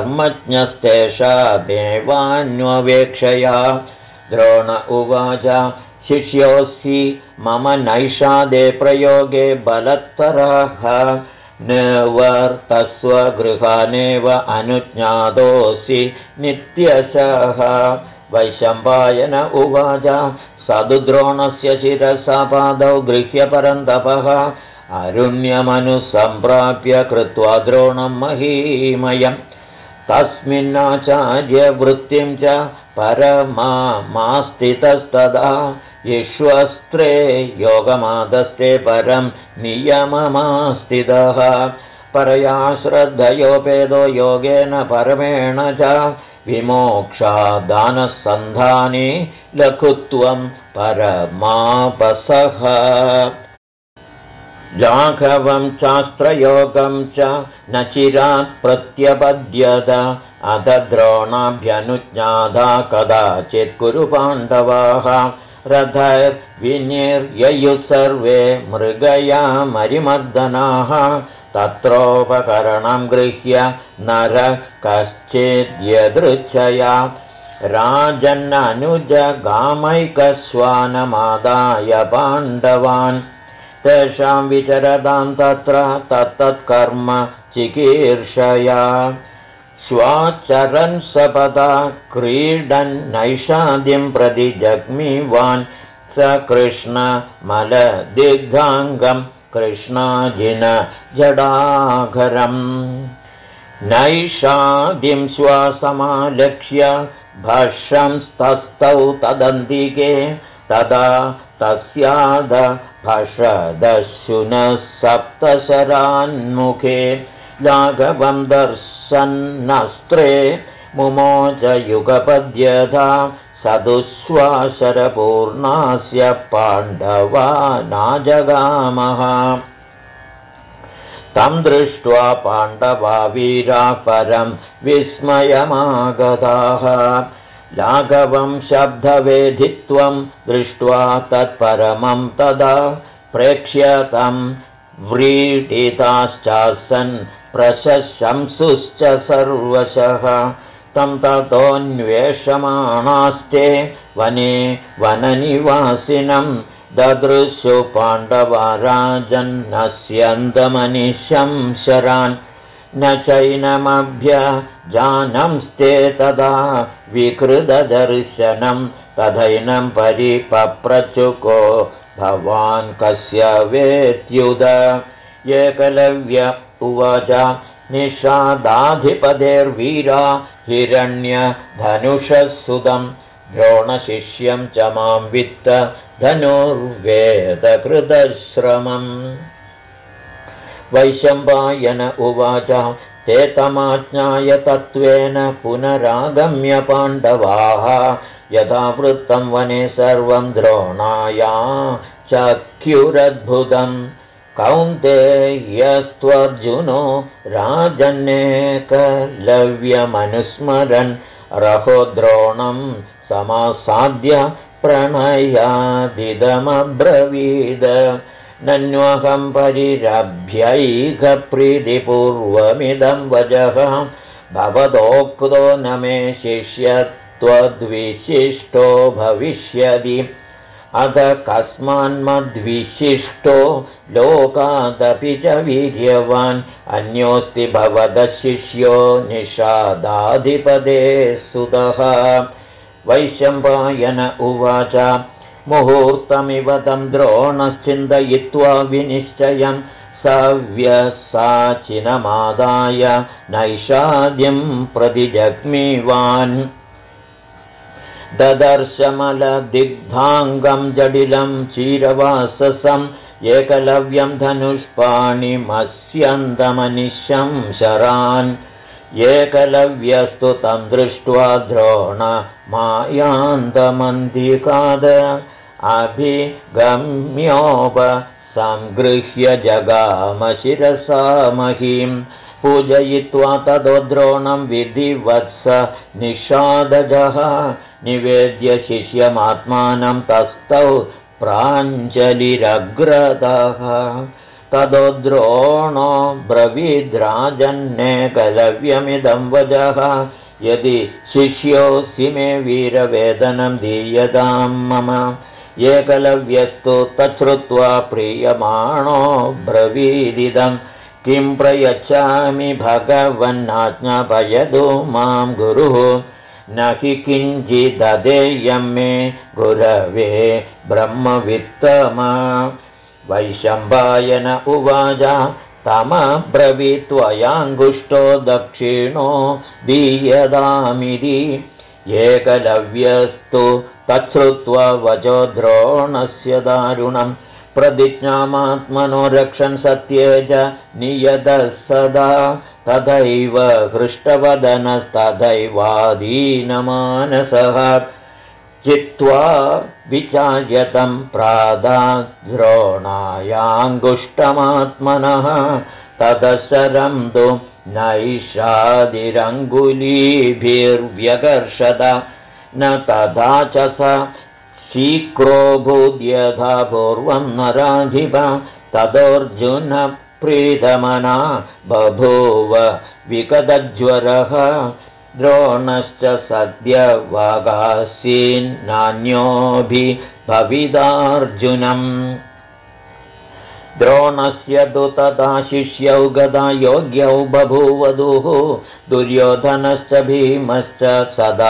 धर्मज्ञस्तेषामेवान्वेक्षया द्रोण उवाच शिष्योऽसि मम नैषादे प्रयोगे बलत्तरः न वर्तस्व गृहानेव अनुज्ञातोऽसि नित्यशः वैशम्पायन उवाच सदुद्रोणस्य शिरसा पादौ गृह्य परन्तपः अरुण्यमनुसम्प्राप्य कृत्वा द्रोणं महीमयम् तस्मिन्नाचार्यवृत्तिं च परमास्थितस्तदा विश्वस्त्रे योगमादस्ते परं नियममास्थितः परया श्रद्धयोपेदो योगेन परमेण च विमोक्षादानसन्धाने लघुत्वं परमापसः लाघवं शास्त्रयोगं च न चिरात् प्रत्यपद्यत अथ द्रोणाभ्यनुज्ञाता कदाचित् कुरु पाण्डवाः रथैर्विनिर्ययुः सर्वे मृगया मरिमर्दनाः तत्रोपकरणं गृह्य नरः कश्चिद्यदृच्छया राजन्ननुजगामैकश्वानमादाय पाण्डवान् तेषां विचरतां तत्र तत्तत्कर्म चिकीर्षया स्वाचरन् सपदा क्रीडन् नैषाद्यं प्रति जग्मीवान् स कृष्णमलदिग्धाङ्गं कृष्णाजिन जडाघरम् नैषाद्यं श्वासमालक्ष्य भषंस्तस्थौ तदन्तिके तदा तस्याद भषदशुनः सप्तशरान्मुखे लाघवं दर्शन्नस्त्रे मुमोच युगपद्यथा सदुश्वासरपूर्णास्य पाण्डवा नाजगामः तं दृष्ट्वा पाण्डवा वीरा परं विस्मयमागताः लाघवं शब्दवेधित्वं दृष्ट्वा तत्परमं तदा प्रेक्ष्य तं व्रीडिताश्चासन् प्रशंसुश्च सर्वशः तं ततोऽन्वेषमाणास्ते वने वननिवासिनं ददृशु पाण्डवा राजन्नस्यन्दमनिशं शरान् न चैनमभ्यजानंस्ते तदा विकृतदर्शनं तथैनं परिपप्रचुको भवान् कस्य वेत्युद एकलव्य उवाच निषादाधिपतेर्वीरा हिरण्यधनुषसुतं द्रोणशिष्यं च मां वित्त धनुर्वेदकृतश्रमम् वैशम्पायन उवाच ते तमाज्ञाय तत्त्वेन पुनरागम्य पाण्डवाः यथा वृत्तं वने सर्वं द्रोणाया चक्युरद्भुतम् कौन्तेयस्त्वर्जुनो राजन्नेकलव्यमनुस्मरन् रहो द्रोणं समासाद्य प्रणयादिदमब्रवीद नन्वहं परिरभ्यैकप्रीतिपूर्वमिदं वचः भवदोक्तो न मे शिष्यत्वद्विशिष्टो भविष्यति अथ कस्मान्मद्विशिष्टो लोकादपि च वीर्यवान् अन्योऽस्ति भवदः शिष्यो निषादाधिपते सुतः वैशम्पायन उवाच मुहूर्तमिव तं द्रोणश्चिन्तयित्वा विनिश्चयं सव्यसाचिनमादाय नैषाद्यं प्रतिजग्मीवान् ददर्शमलदिग्धाङ्गं जडिलं चीरवाससम् एकलव्यं धनुष्पाणिमस्यन्दमनिशं शरान् एकलव्यस्तु तं दृष्ट्वा द्रोणमायान्तमन्तिकाद अभिगम्योपसंगृह्य जगामशिरसा महीं पूजयित्वा ततो द्रोणं विधिवत्स निषादजः निवेद्य शिष्यमात्मानं तस्थौ प्राञ्जलिरग्रतः ततो द्रोणो ब्रवीद्राजन्नेकलव्यमिदं वचः यदि शिष्योऽसि मे वीरवेदनं दीयतां मम एकलव्यस्तु तच्छ्रुत्वा प्रीयमाणो ब्रवीदिदं किं प्रयच्छामि भगवन्नाज्ञापयतु मां गुरुः न हि किञ्चिददेयं मे गुरवे ब्रह्मवित्तमा वैशम्पायन उवाच तमब्रवीत्वयाङ्गुष्ठो दक्षिणो दीयतामिति एकलव्यस्तु तच्छ्रुत्वा वचो द्रोणस्य दारुणं प्रतिज्ञामात्मनो रक्षन् सत्ये च नियतः सदा तथैव हृष्टवदनस्तथैवादीनमानसः चित्वा विचार्यतं प्रादाद्रोणायाङ्गुष्ठमात्मनः ततःशरं तु नैषादिरङ्गुलीभिर्व्यकर्षत न तथा च स शीक्रोऽभूद्यथा पूर्वं नराधिप ततोऽर्जुनप्रीतमना बभूव विगतज्वरः द्रोणश्च सद्य वागासीन्नान्योऽभिभवितार्जुनम् द्रोणस्य तु तथा शिष्यौ गदा योग्यौ बभूवधूः दुर्योधनश्च भीमश्च सदा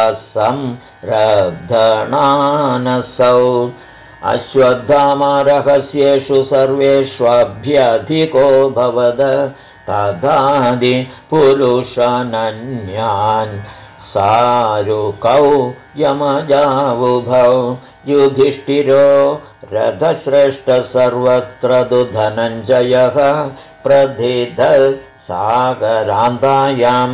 संरब्धनानसौ अश्वत्थामा रहस्येषु सर्वेष्वभ्यधिको भवद तथादि पुरुषानन्यान् सारुकौ यमजावुभौ युधिष्ठिरो रथश्रेष्ठ सर्वत्र तु धनञ्जयः प्रथितः सागरान्तायां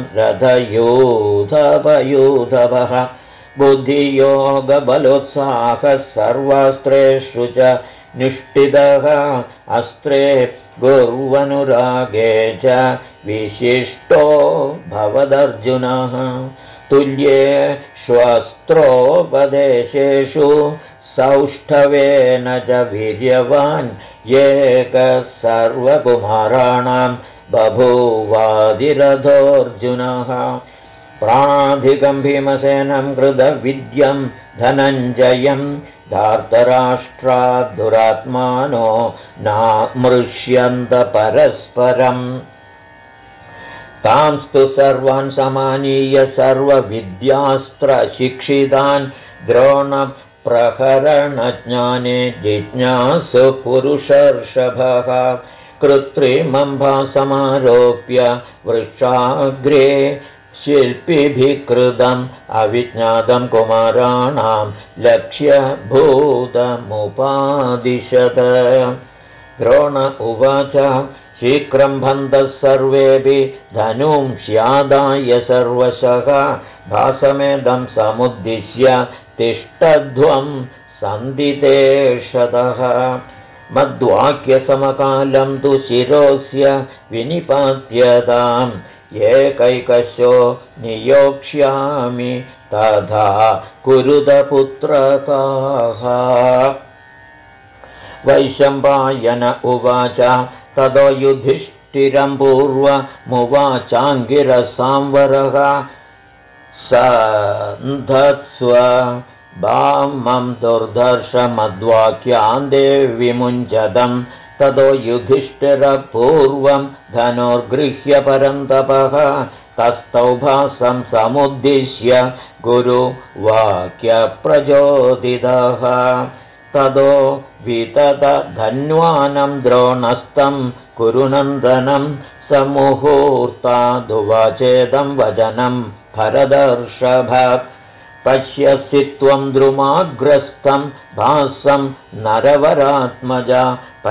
रथयूथपयूथपः बुद्धियोगबलोत्साहः सर्वास्त्रेषु च निष्ठितः अस्त्रे गुर्वनुरागे च विशिष्टो भवदर्जुनः तुल्ये श्वस्त्रोपदेशेषु सौष्ठवेन च वीर्यवान् एकः सर्वकुमाराणां बभूवादिरथोऽर्जुनः प्राणाधिकं भीमसेनं कृतविद्यं धनञ्जयं धार्तराष्ट्राद्दुरात्मानो नामृष्यन्त परस्परम् तांस्तु सर्वान् समानीय सर्वविद्यास्त्रशिक्षितान् द्रोणप्रहरणज्ञाने जिज्ञासु पुरुषर्षभः कृत्रिमं भासमारोप्य वृक्षाग्रे शिल्पिभिः कृतम् अविज्ञातं कुमाराणां लक्ष्यभूतमुपादिशत द्रोण उवाच शीघ्रं बन्धः सर्वेऽपि धनुंस्यादाय सर्वशः भासमेदं समुद्दिश्य तिष्ठध्वं सन्दितेशतः मद्वाक्यसमकालं तु शिरोस्य विनिपात्यताम् एकैकशो नियोक्ष्यामि तथा कुरुतपुत्रकाः वैशम्पायन उवाच ततो युधिष्ठिरं पूर्वमुवाचाङ्गिरसांवरः सन्धत्स्व वामं दुर्धर्षमद्वाक्यान्ते विमुञ्चतम् ततो युधिष्ठिरपूर्वं धनुर्गृह्य परन्तपः तस्थौ भासं समुद्दिश्य गुरुवाक्यप्रचोदितः ततो विततधन्वानं द्रोणस्तं कुरुनन्दनं समुहूर्तादुवाचेदं वचनं भरतर्षभ पश्यसि त्वं द्रुमाग्रस्तं भासं नरवरात्मजा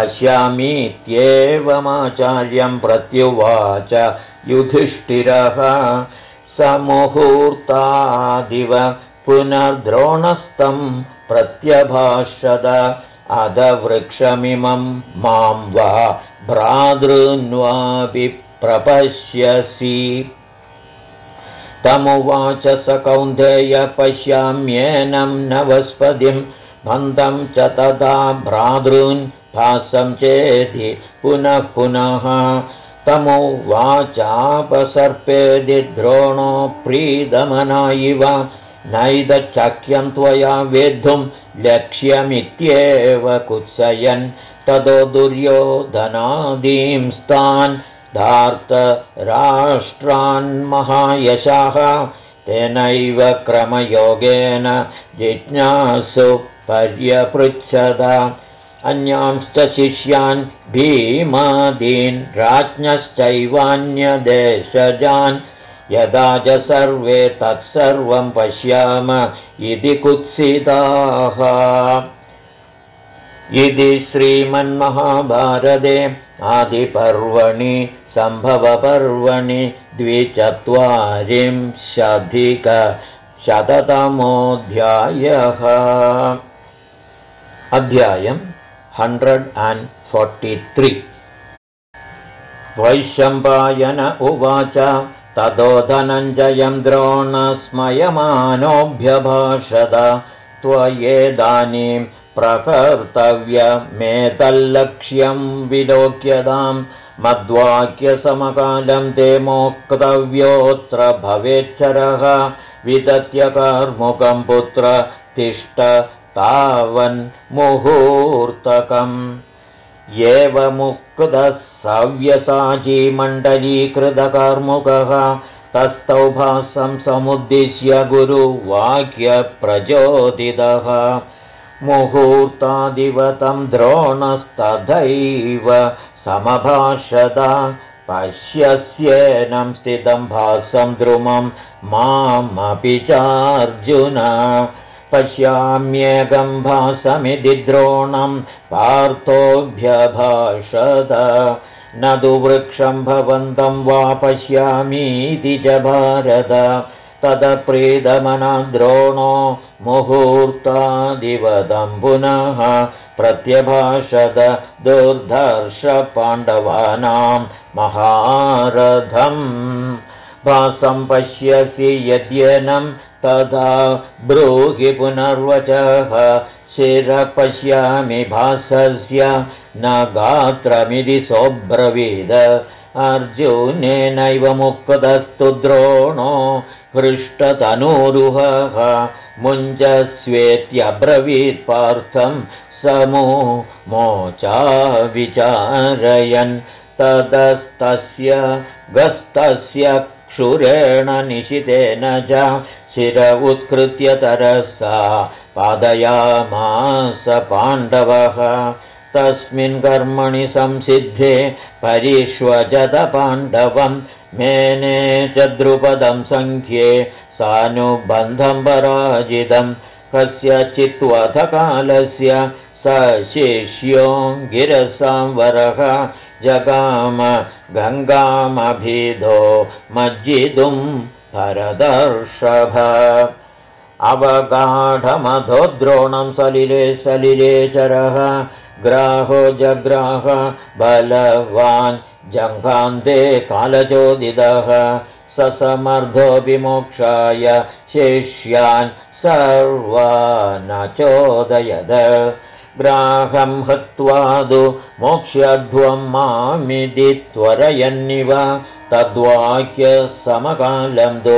पश्यामीत्येवमाचार्यं प्रत्युवाच युधिष्ठिरः समुहूर्तादिव पुनर्द्रोणस्तं प्रत्यभाषत अधवृक्षमिमं मां वा भ्रातॄन्वापि प्रपश्यसि तमुवाच स कौन्तेय पश्याम्येनं नवस्पतिं बन्धं च तथा भ्रातॄन् भासं चेति पुनः पुनः तमुवाचापसर्पेदि द्रोणो प्रीतमना इव नैदचक्यं त्वया वेद्धुं लक्ष्यमित्येव कुत्सयन् ततो दुर्योधनादींस्तान् धार्तराष्ट्रान् महायशाः तेनैव क्रमयोगेन जिज्ञासु पर्यपृच्छत अन्यांश्च शिष्यान् भीमादीन् राज्ञश्चैवान्यदेशजान् यदा च सर्वे तत्सर्वं पश्याम इति कुत्सिताः इति श्रीमन्महाभारते आदिपर्वणि सम्भवपर्वणि 240 अध्यायम् 143 वैशम्पायन उवाच ततो धनञ्जयं द्रोणस्मयमानोऽभ्यभाषत त्वयेदानीं प्रकर्तव्यमेतल्लक्ष्यं विलोक्यतां मद्वाक्यसमकालं ते मोक्तव्योऽत्र भवेच्चरः विदत्य कार्मुकं पुत्र तिष्ठ तावन्मुहूर्तकम् एवमुक्तः सव्यसाची मण्डलीकृतकार्मुकः तस्थौ भासं समुद्दिश्य गुरुवाक्यप्रचोदितः मुहूर्तादिवतं द्रोणस्तथैव समभाषत पश्यस्येनं स्थितं भासं द्रुमं मामपि चार्जुन पश्याम्येकं भासमिति द्रोणं पार्थोऽभ्यभाषत न तु वृक्षं भवन्तं वा पश्यामीति च भारत तदप्रीतमना द्रोणो मुहूर्तादिवतं पुनः प्रत्यभाषत दुर्धर्षपाण्डवानां महारथम् भासं पश्यसि यद्येनं तदा ब्रूहि पुनर्वचः शिरः पश्यामि भासस्य न गात्रमिति सोऽब्रवीद अर्जुनेनैव मुक्तस्तु द्रोणो हृष्टतनूरुहः मुञ्जस्वेत्यब्रवीत् पार्थं समूमोचा विचारयन् ततस्तस्य गस्तस्य क्षुरेण निशितेन च शिर उत्कृत्य तरसा पादयामास पाण्डवः तस्मिन् कर्मणि संसिद्धे परिष्वजत पाण्डवं मेने च द्रुपदं सङ्ख्ये सानुबन्धं पराजितं कस्यचित्वधकालस्य स शिष्यो गिरसंवरः जगाम गङ्गामभिधो मज्जितुं भरतर्षभ अवगाढमधो द्रोणं सलिले सलिले चरः ग्राहो जग्राह बलवान् जङ्घान्ते कालचोदितः ससमर्थो विमोक्षाय शिष्यान् सर्वान् चोदयद ग्राहं हत्वादु मोक्ष्यध्वं मामिति त्वरयन्निव तद्वाक्यसमकालं तु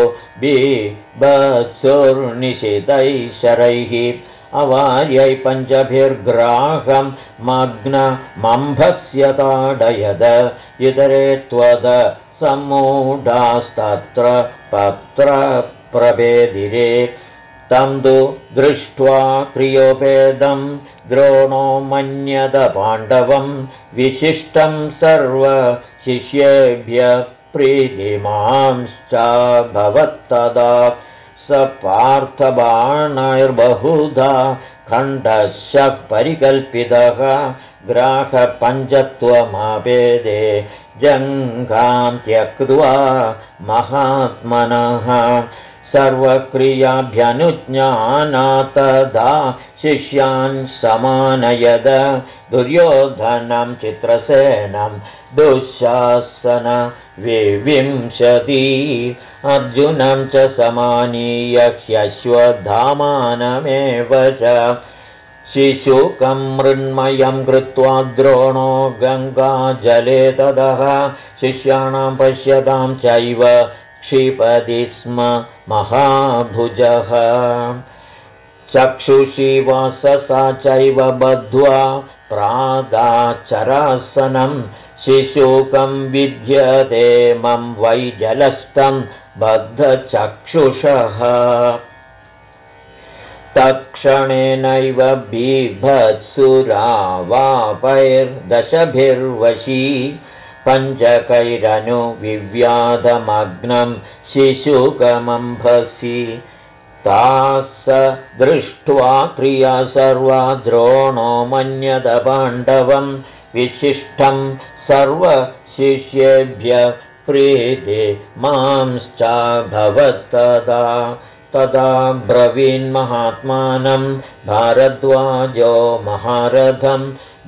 बिभत्सुर्निशितैः शरैः अवार्यै पञ्चभिर्ग्राहं मग्नमम्भस्य ताडयद इतरे त्वद सम्मूढास्तत्र पत्र प्रभेदिरे तं तु दृष्ट्वा प्रियोपेदं द्रोणो मन्यत पाण्डवं विशिष्टं सर्वशिष्येभ्य प्रीतिमांश्चाभवत्तदा स पार्थबाणैर्बहुधा खण्डशः परिकल्पितः ग्राहपञ्चत्वमापेदे जङ्घां त्यक्त्वा महात्मनः सर्वक्रियाभ्यनुज्ञानात्तदा शिष्यान् समानयद दुर्योधनं चित्रसेनं दुःशासन विविंशति अर्जुनं च समानीय ह्यश्वत्थामानमेव च शिशुकं मृण्मयं कृत्वा द्रोणो गङ्गाजले ततः शिष्याणां पश्यतां चैव क्षिपति स्म महाभुजः चक्षुषी वाससा चैव बद्ध्वा प्रादाचरासनं शिशुकं विद्यते मम वै जलस्थं बद्धचक्षुषः तत्क्षणेनैव बीभत्सुरावापैर्दशभिर्वशी पञ्चकैरनुविव्याधमग्नं शिशुकमम्भसि तास दृष्ट्वा क्रिया सर्वा द्रोणो मन्यत पाण्डवं विशिष्टं सर्वशिष्येभ्य प्रीतिमांश्चाभवत्तदा तदा ब्रवीन्महात्मानं भारद्वाजो महारथं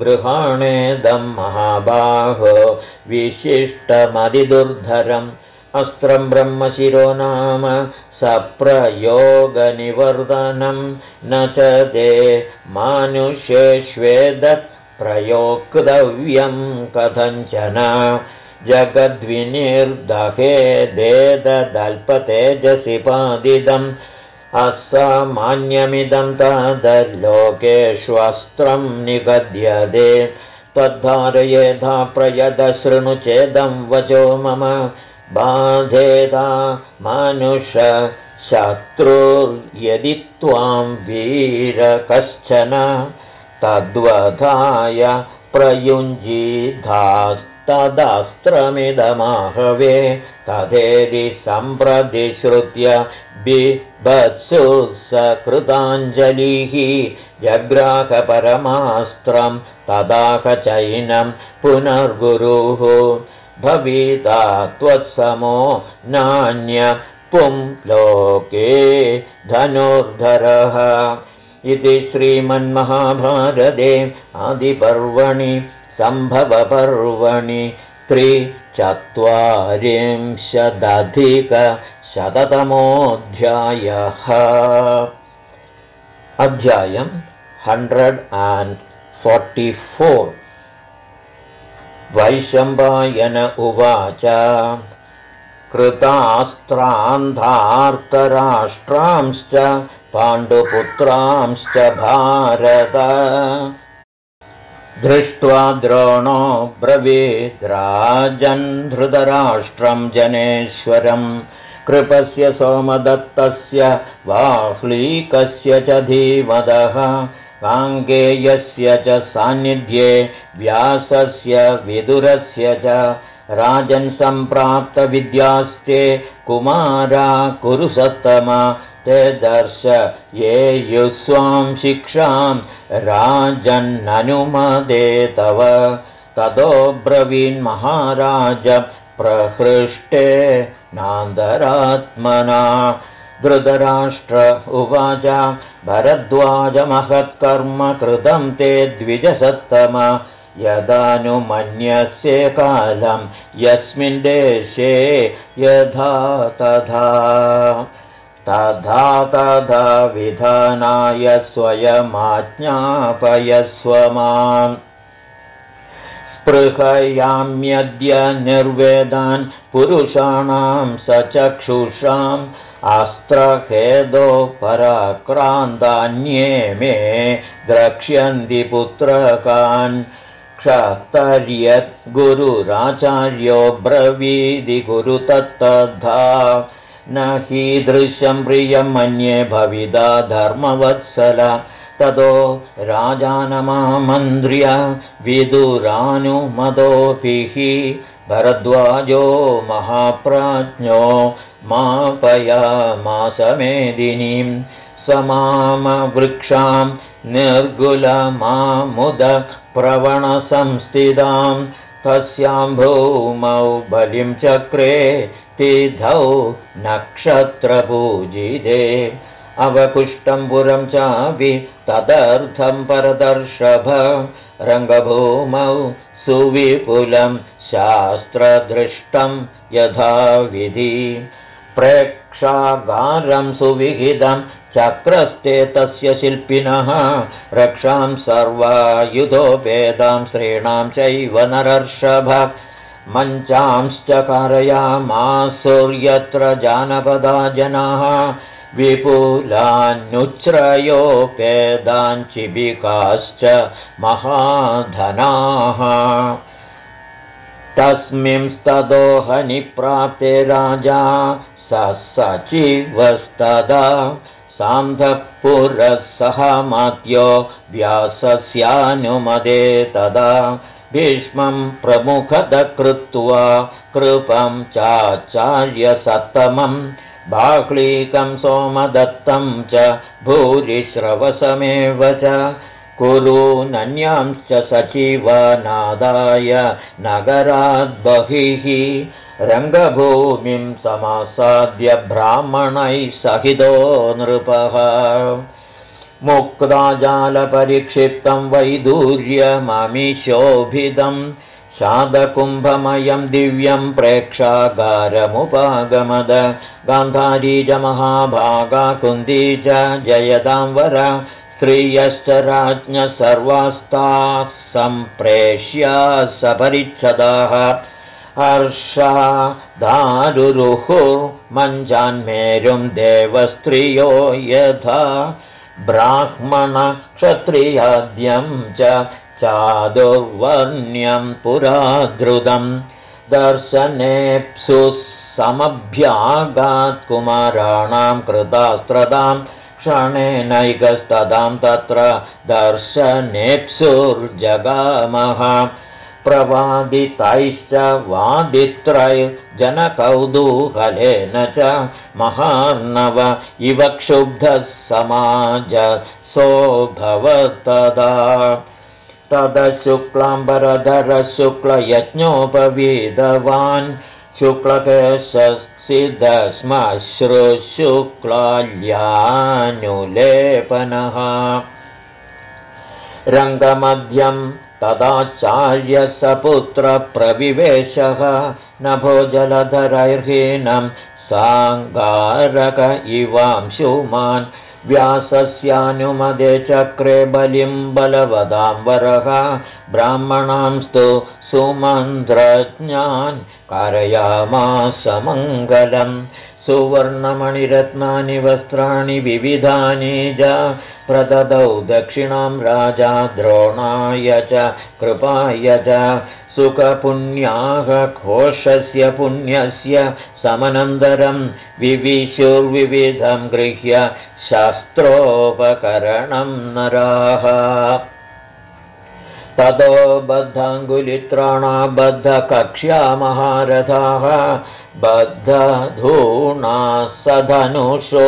गृहाणेदं महाबाहो विशिष्टमतिदुर्धरम् अस्त्रं ब्रह्मशिरो नाम सप्रयोगनिवर्धनं न च ते मानुषेष्वेदत् प्रयोक्तव्यं कथञ्चन जगद्विनिर्दहेदेदल्पतेजसि पादिदम् असामान्यमिदं तदल्लोकेष्वस्त्रं निगद्यते तद्धारयेधा प्रयदशृणु चेदं वचो मम बाधेदा मानुष शत्रुर्यदि त्वां वीर कश्चन तद्वधाय प्रयुञ्जीधास्तदस्त्रमिदमाहवे तथेदि सम्प्रति श्रुत्य बिभत्सु सकृताञ्जलिः जग्राहपरमास्त्रं तदाह चैनं पुनर्गुरुः भविता त्वत्समो नान्य पुंलोके धनुर्धरः इति श्रीमन्महाभारते आदिपर्वणि सम्भवपर्वणि 340-अधिकशततमोऽध्यायः अध्यायम् 144 वैशम्पायन उवाच कृतास्त्रान्धार्तराष्ट्रांश्च पाण्डुपुत्रांश्च भारत दृष्ट्वा द्रोणो ब्रवीद्राजन् धृतराष्ट्रं जनेश्वरं कृपस्य सोमदत्तस्य बाह्लीकस्य च धीमदः काङ्गेयस्य च सान्निध्ये व्यासस्य विदुरस्य च राजन् सम्प्राप्तविद्यास्ते कुमारा कुरु सत्तमा ते दर्श ये युस्वां शिक्षां राजन्ननुमदे तव ततो ब्रवीन्महाराज प्रहृष्टे नान्दरात्मना धृतराष्ट्र उवाच भरद्वाजमहत्कर्म कृतं ते द्विजसत्तम यदानुमन्यस्य कालं यस्मिन् देशे यथा तथा विधानाय स्वयमाज्ञापयस्व माम् स्पृहयाम्यद्य निर्वेदान् पुरुषाणां सचक्षुषाम् अस्त्रखेदो पराक्रान्तान्ये मे द्रक्ष्यन्ति पुत्रकान् क्षत्तर्यद्गुरुराचार्यो ब्रवीदि गुरु तत्तद्धा न हीदृशं प्रियं मन्ये भविदा धर्मवत्सल ततो राजानमामन्त्र्य विदुरानुमतोभिः भरद्वाजो महाप्राज्ञो मापयामास मेदिनीं समामवृक्षां निर्गुलमामुदप्रवणसंस्थितां तस्यां भूमौ बलिं चक्रे तिथौ नक्षत्रपूजिते अवकुष्टं पुरं चापि तदर्थं परदर्शभ रङ्गभूमौ सुविपुलं शास्त्रदृष्टं यथाविधि प्रेक्षागारं सुविहितं चक्रस्ते तस्य शिल्पिनः रक्षां सर्वायुधोपेदां स्त्रीणां चैव नरर्षभ मञ्चांश्च कारयामासुर्यत्र जानपदा जनाः विपुलान्नुच्छ्रयोपेदाञ्चिबिकाश्च महाधनाः तस्मिंस्तदोहनिप्राप्ते राजा सचिवस्तदा सान्धपुरः सह मात्यो व्यासस्यानुमते तदा भीष्मं प्रमुखतः कृत्वा कृपं चाचार्यसत्तमं बाह्लीकं सोमदत्तं च भूरिश्रवसमेव च कुरूनन्यांश्च सचिवानादाय नगराद्बहिः रङ्गभूमिं समासाद्य ब्राह्मणैः सहितो नृपः मुक्ताजालपरिक्षिप्तं वैदूर्यममिशोभितं शादकुम्भमयं दिव्यं प्रेक्षागारमुपागमद गान्धारी च महाभागा कुन्ती च जयतां वर स्त्रियश्च राज्ञः सर्वास्ताः सम्प्रेष्य सपरिच्छदाः हर्षा दारुरुः मञ्चान्मेरुं देवस्त्रियो यथा ब्राह्मणक्षत्रियाद्यं च चादुर्वर्ण्यं पुराधृतं दर्शनेप्सुः समभ्यागात् कुमाराणां कृतास्त्रदां क्षणेनैकस्तदां तत्र दर्शनेप्सुर्जगामः प्रवादितैश्च वादित्रैर्जनकौतूहलेन च महार्णव इव क्षुब्धः समाजसोऽभवत्तदा तदशुक्लाम्बरधरशुक्लयज्ञोपवीतवान् शुक्लकेशसिद्धश्मश्रुशुक्लाल्यानुलेपनः रङ्गमध्यं तदाचार्यसपुत्रप्रविवेशः नभो जलधरैर्हीनं साङ्गारक इवांशुमान् व्यासस्यानुमदे चक्रे बलिं बलवदां वरः ब्राह्मणांस्तु सुमन्त्रज्ञान् कारयामास मङ्गलम् सुवर्णमणिरत्नानि वस्त्राणि विविधानि च प्रददौ दक्षिणां राजा द्रोणाय च कृपाय च सुखपुण्याः घोषस्य पुण्यस्य समनन्तरं विविशुर्विविधं गृह्य शास्त्रोपकरणं नराः ततो बद्धाङ्गुलित्राणा बद्धकक्ष्या महारथाः बद्धधूणा सधनुषो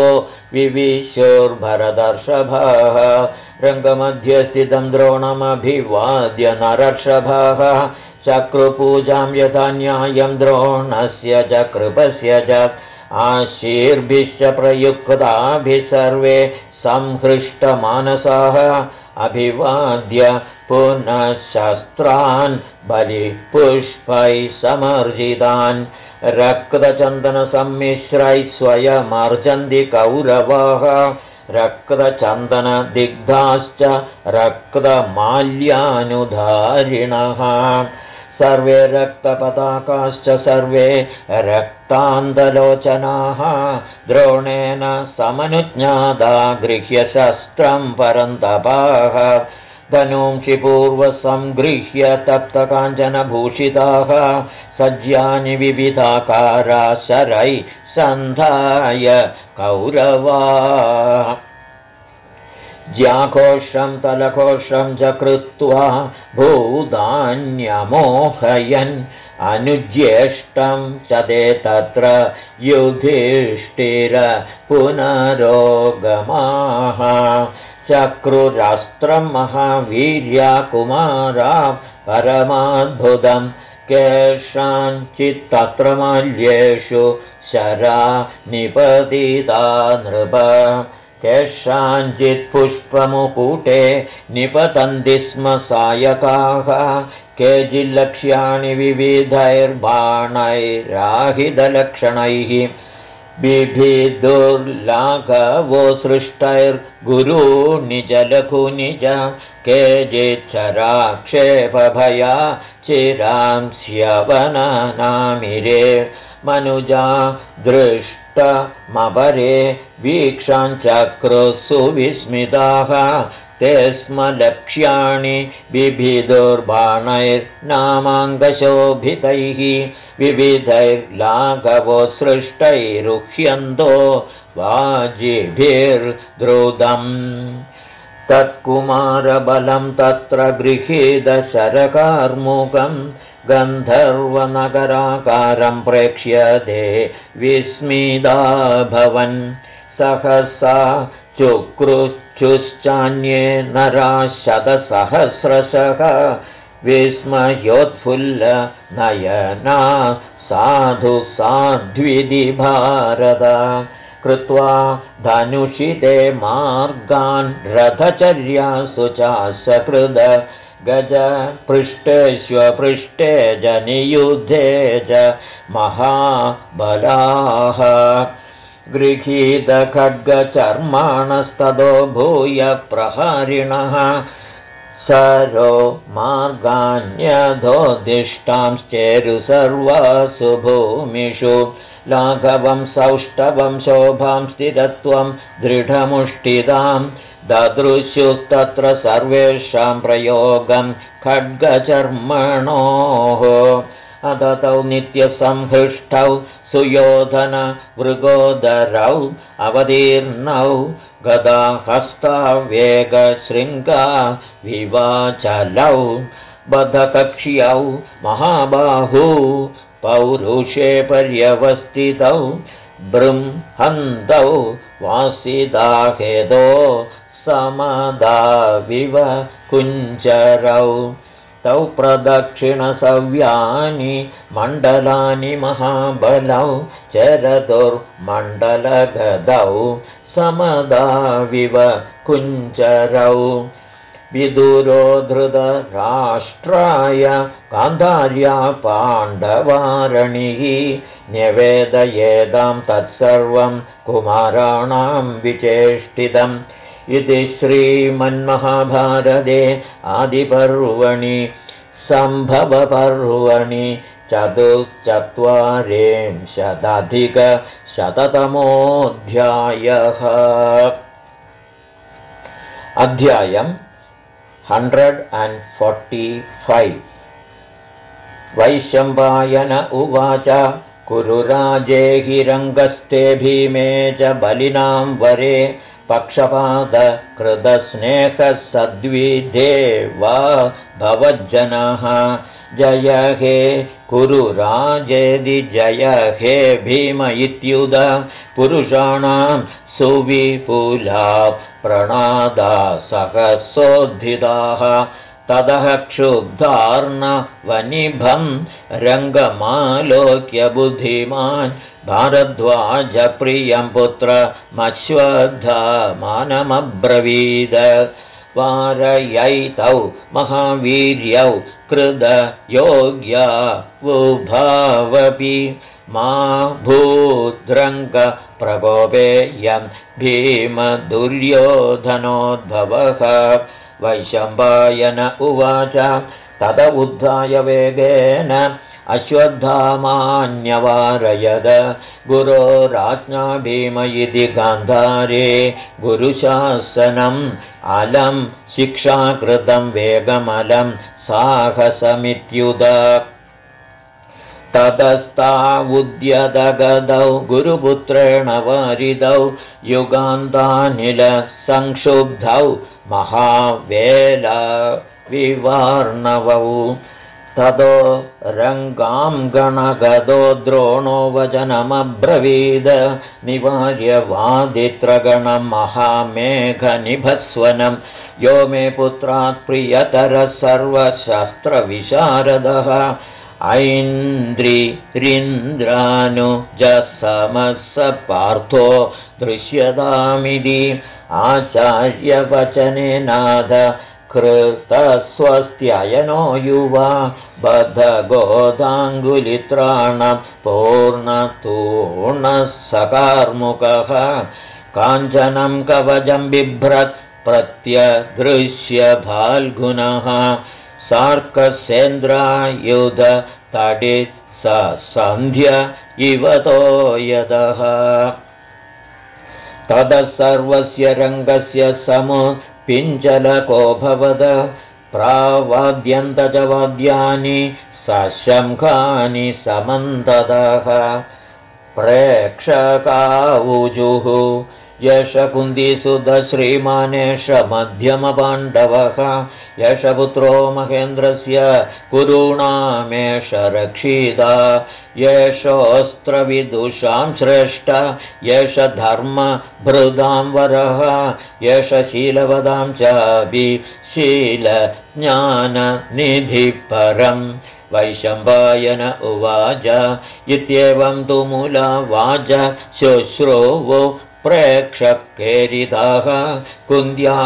विविशुर्भरदर्षभः रङ्गमध्ये स्थितं द्रोणमभिवाद्य नरर्षभः चक्रुपूजां यथा न्यायं द्रोणस्य च कृपस्य च आशीर्भिश्च प्रयुक्ताभिः सर्वे संहृष्टमानसाः अभिवाद्य पुनः शस्त्रान् बलिपुष्पैः समर्जितान् रक्तचन्दनसम्मिश्रैः स्वयमर्जन्ति कौरवाः रक्तचन्दनदिग्धाश्च रक्तमाल्यानुधारिणः सर्वे रक्तपताकाश्च सर्वे रक्तान्तलोचनाः द्रोणेन समनुज्ञाता गृह्य शस्त्रं परन्तपाः धनूंषि पूर्वसंगृह्य तप्तकाञ्चनभूषिताः सज्यानि विविधाकारा शरै सन्धाय कौरवा ज्याघोषं तलघोषं च कृत्वा भूतान्यमोहयन् अनुज्येष्टं च ते तत्र युधिष्ठिर पुनरोगमाः चक्रुरास्त्रं महावीर्या कुमारा परमाद्भुतं केषाञ्चित्तत्र माल्येषु शरा निपतिता नृप केषाञ्चित् पुष्पमुकुटे निपतन्ति स्म सायकाः केचिल्लक्ष्याणि विविधैर्बाणैराहितलक्षणैः बिभिदुर्लाघवो सृष्टैर्गुरूणि च लघूनि च केचिच्छराक्षेपभया चिरांस्यवनानामिरे मनुजा दृष्टमपरे वीक्षाञ्चक्रुः विस्मिताः ते स्म लक्ष्याणि बिभिदुर्बाणैर्नामाङ्गशोभितैः विविधैर्लाघवो सृष्टैरुह्यन्तो वाजिभिर्द्रुदम् तत्कुमारबलं तत्र गृहीतशरकार्मुकं गन्धर्वनगराकारं प्रेक्ष्य ते विस्मिताभवन् सहसा चुक्रुच्छुश्चान्ये नराः शतसहस्रशः विस्मयोत्फुल्लनयना साधु साध्विति भारत कृत्वा धनुषिते मार्गान् रथचर्यासु चासकृद गज पृष्ठेष्वपृष्ठे जनियुद्धे च महाबलाः गृहीतखड्गचर्माणस्ततो भूय प्रहारिणः सरो मार्गान्यधोदिष्टांश्चेरु सर्वासु भूमिषु लाघवं सौष्ठवं शोभां स्थिरत्वं दृढमुष्टिदां ददृशुस्तत्र सर्वेषां प्रयोगं खड्गचर्मणोः अदतौ नित्यसंहृष्टौ सुयोधन मृगोदरौ अवतीर्णौ गदाहस्तावेगशृङ्गा विवाचलौ बद्धकक्ष्यौ महाबाहू पौरुषे पर्यवस्थितौ बृंहन्तौ वासिदाहेदो समदाविव कुञ्जरौ तौ प्रदक्षिणसव्यानि मण्डलानि महाबलौ चरतुर्मण्डलगदौ समदाविव कुञ्जरौ विदुरो धृतराष्ट्राय गान्धार्या पाण्डवारणिः न्यवेदयेदां तत्सर्वं कुमाराणां विचेष्टितम् इति श्रीमन्महाभारते आदिपर्वणि सम्भवपर्वणि 44,000-शताधिकशततमोऽध्यायः। अध्यायम् 145। वैशम्पायन उवाच कुरुराजे हिरङ्गस्ते भीमे च बलिनां वरे पक्षपातकृतस्नेहसद्विधे वा भवज्जनः जय हे कुरुराजेदि जय हे भीम इत्युद पुरुषाणां सुविपुला प्रणादा सहसोद्धिताः ततः क्षुब्धार्णवनिभं रङ्गमालोक्य बुद्धिमान् भारद्वाजप्रियं पुत्रमश्वत्थमानमब्रवीद वारयैतौ महावीर्यौ कृतयोग्या वुभावपि मा भूद्रङ्गप्रकोपेयं भीमदुर्योधनोद्भवः। वैशम्पायन उवाच तत उद्धाय वेगेन अश्वत्थामान्यवारयद गुरोराज्ञा भीम इति गान्धारे गुरुशासनम् अलम् शिक्षाकृतं वेगमलं साहसमित्युद ततस्तावुद्यतगदौ गुरुपुत्रेण वारिदौ युगान्तानिलसंक्षुब्धौ महावेला विवार्णवौ ततो रङ्गां गणगदो द्रोणो वचनमब्रवीद निवार्य वादित्रगणं महामेघनिभस्वनं यो मे पुत्रात् प्रियतरः सर्वशस्त्रविशारदः ऐन्द्रिरिन्द्रानुजसमः पार्थो दृश्यतामिति आचार्यवचनेनाथ कृतस्वस्त्ययनो युवा बद्धगोदाङ्गुलित्राणं पूर्णतूर्णः सकार्मुकः काञ्चनं कवचं बिभ्रत् प्रत्यदृश्य फाल्गुनः सार्कसेन्द्रायुध तडित् सन्ध्य इवतो यतः ततः सर्वस्य रङ्गस्य पिञ्चलको भवद प्रावाद्यन्त च वाद्यानि सशङ्खानि समन्ततः प्रेक्षकावुजुः यश कुन्तीसुत श्रीमानेश मध्यमपाण्डवः यशपुत्रो महेन्द्रस्य कुरूणामेष रक्षिता यशोऽस्त्रविदुषां श्रेष्ठ यश धर्मभृदां वरः यश शीलवदां चापि शीलज्ञाननिधिपरम् वैशम्पायन उवाच इत्येवं तु मूला वाच शुश्रूवो प्रेक्षकेरिताः कुन्द्या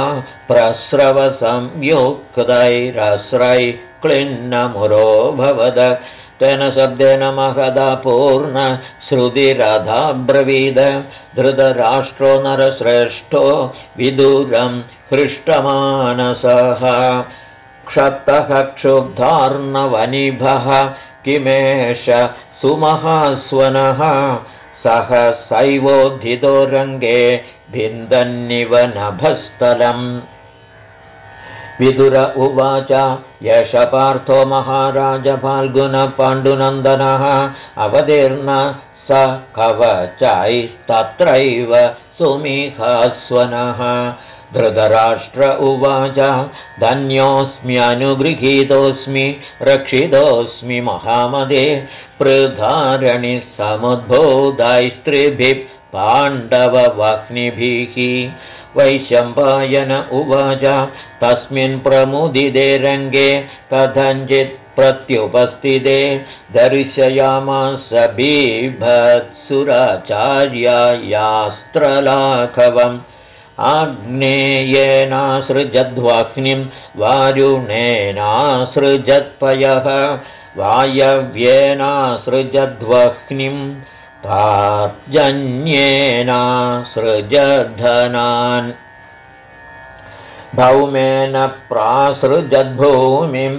प्रस्रवसंयुक्तैरस्रै क्लिन्नमुरो भवद तेन शब्देन महदा पूर्ण श्रुतिरथाब्रवीद धृतराष्ट्रो नरश्रेष्ठो विदुरं हृष्टमानसः क्षत्तः क्षुब्धार्णवनिभः किमेष सुमहास्वनः सहसैवोद्धितो रङ्गे भिन्दन्निव नभस्थलम् विदुर उवाच यश पार्थो महाराज फाल्गुनपाण्डुनन्दनः अवतीर्ण स कवचैस्तत्रैव सुमिहास्वनः धृतराष्ट्र उवाच धन्योऽस्म्यनुगृहीतोऽस्मि रक्षितोऽस्मि महामदे पृधारणि समुद्बोधैस्त्रिभिः पाण्डववह्निभिः वैशम्पायन उवाच तस्मिन् प्रमुदिते रङ्गे कथञ्चित् प्रत्युपस्थिते दर्शयामास बीभत्सुराचार्यायास्त्रलाघवम् आग्नेयेनासृजद्वाग्निं वारुणेनासृजत्पयः वायव्येनासृजद्वाग्निं पार्जन्येनासृजद्धनान् भौमेन प्रासृजद्भूमिं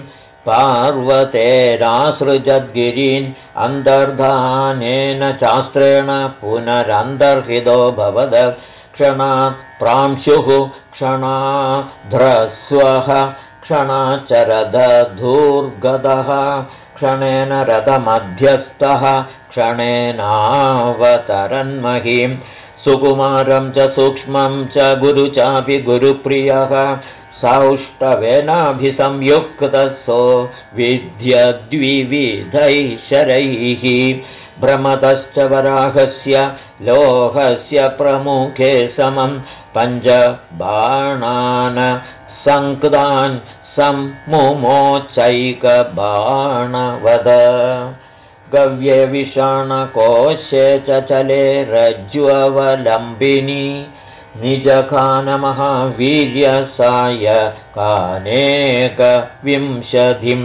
पार्वतेनासृजद्गिरीन् अन्तर्धानेन चास्त्रेण पुनरन्तर्हितो भवद क्षणात् प्रांशुः क्षणाध्रस्वः क्षणाचरदधूर्गतः क्षणेन रथमध्यस्थः क्षणेनावतरन्महीं सुकुमारं च सूक्ष्मं च गुरु चापि गुरुप्रियः सौष्ठवेनाभिसंयुक्तसो विद्यद्विविधैः शरैः भ्रमतश्च वराहस्य लोहस्य प्रमुखे समं पञ्चबाणान् सङ्क्तान् सम्मुमोचैकबाणवद गव्ये विषाणकोशे च चले रज्ज्ववलम्बिनी निजखानमहावीर्यसाय कानेकविंशतिम्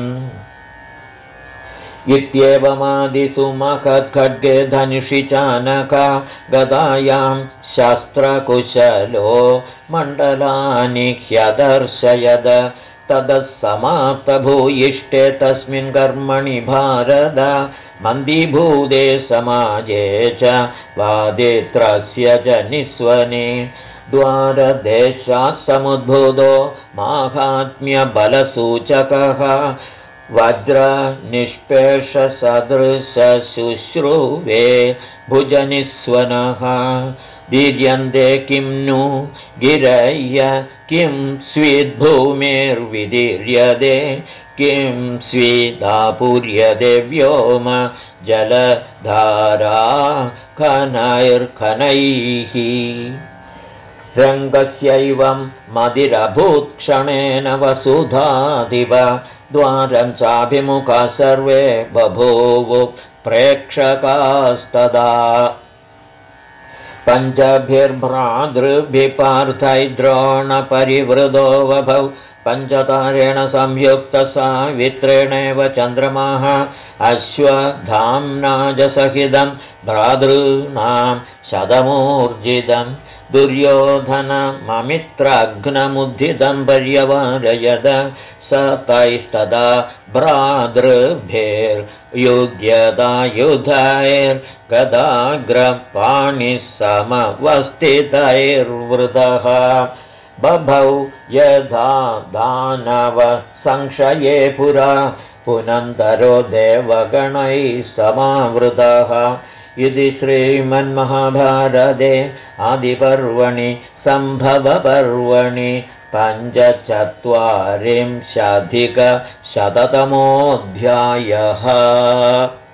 इत्येवमादिसुमखड्गे धनुषि चानक गदायां शस्त्रकुशलो मण्डलानि ह्यदर्शयद ततः समाप्तभूयिष्ठे तस्मिन् कर्मणि भारत मन्दीभूते समाजे च वादित्रस्य च निस्वने द्वारदेशात् समुद्भूतो माहात्म्यबलसूचकः वज्रनिष्पेषसदृशशुश्रुवे भुजनिस्वनः दीर्यन्ते किं नु गिरय्य किं स्वीद्भूमेर्विदीर्यते किं स्वीदापुर्यते व्योम जलधारा खनैर्खनैः रङ्गस्यैवं मदिरभूत्क्षणेन वसुधादिव द्वारं चाभिमुखा सर्वे बभूवु प्रेक्षकास्तदा पञ्चभिर्भ्रातृभिः पार्थैर्द्रोणपरिवृतो वभौ पञ्चतारेण संयुक्तसावित्रेणेव चन्द्रमाः अश्वधाम्नाजसहितं भ्रातॄणां शतमूर्जितं दुर्योधनममित्राग्नमुद्धितं पर्यवारयद स तैस्तदा भ्रातृभिर्युध्यदायुधैर्गदाग्रपाणिः समवस्थितैर्वृतः बभौ यथा दानव संशये पुरा पुनन्तरो देवगणैः समावृतः इति श्रीमन्महाभारते आदिपर्वणि सम्भवपर्वणि पञ्चचत्वारिंशदधिकशततमोऽध्यायः।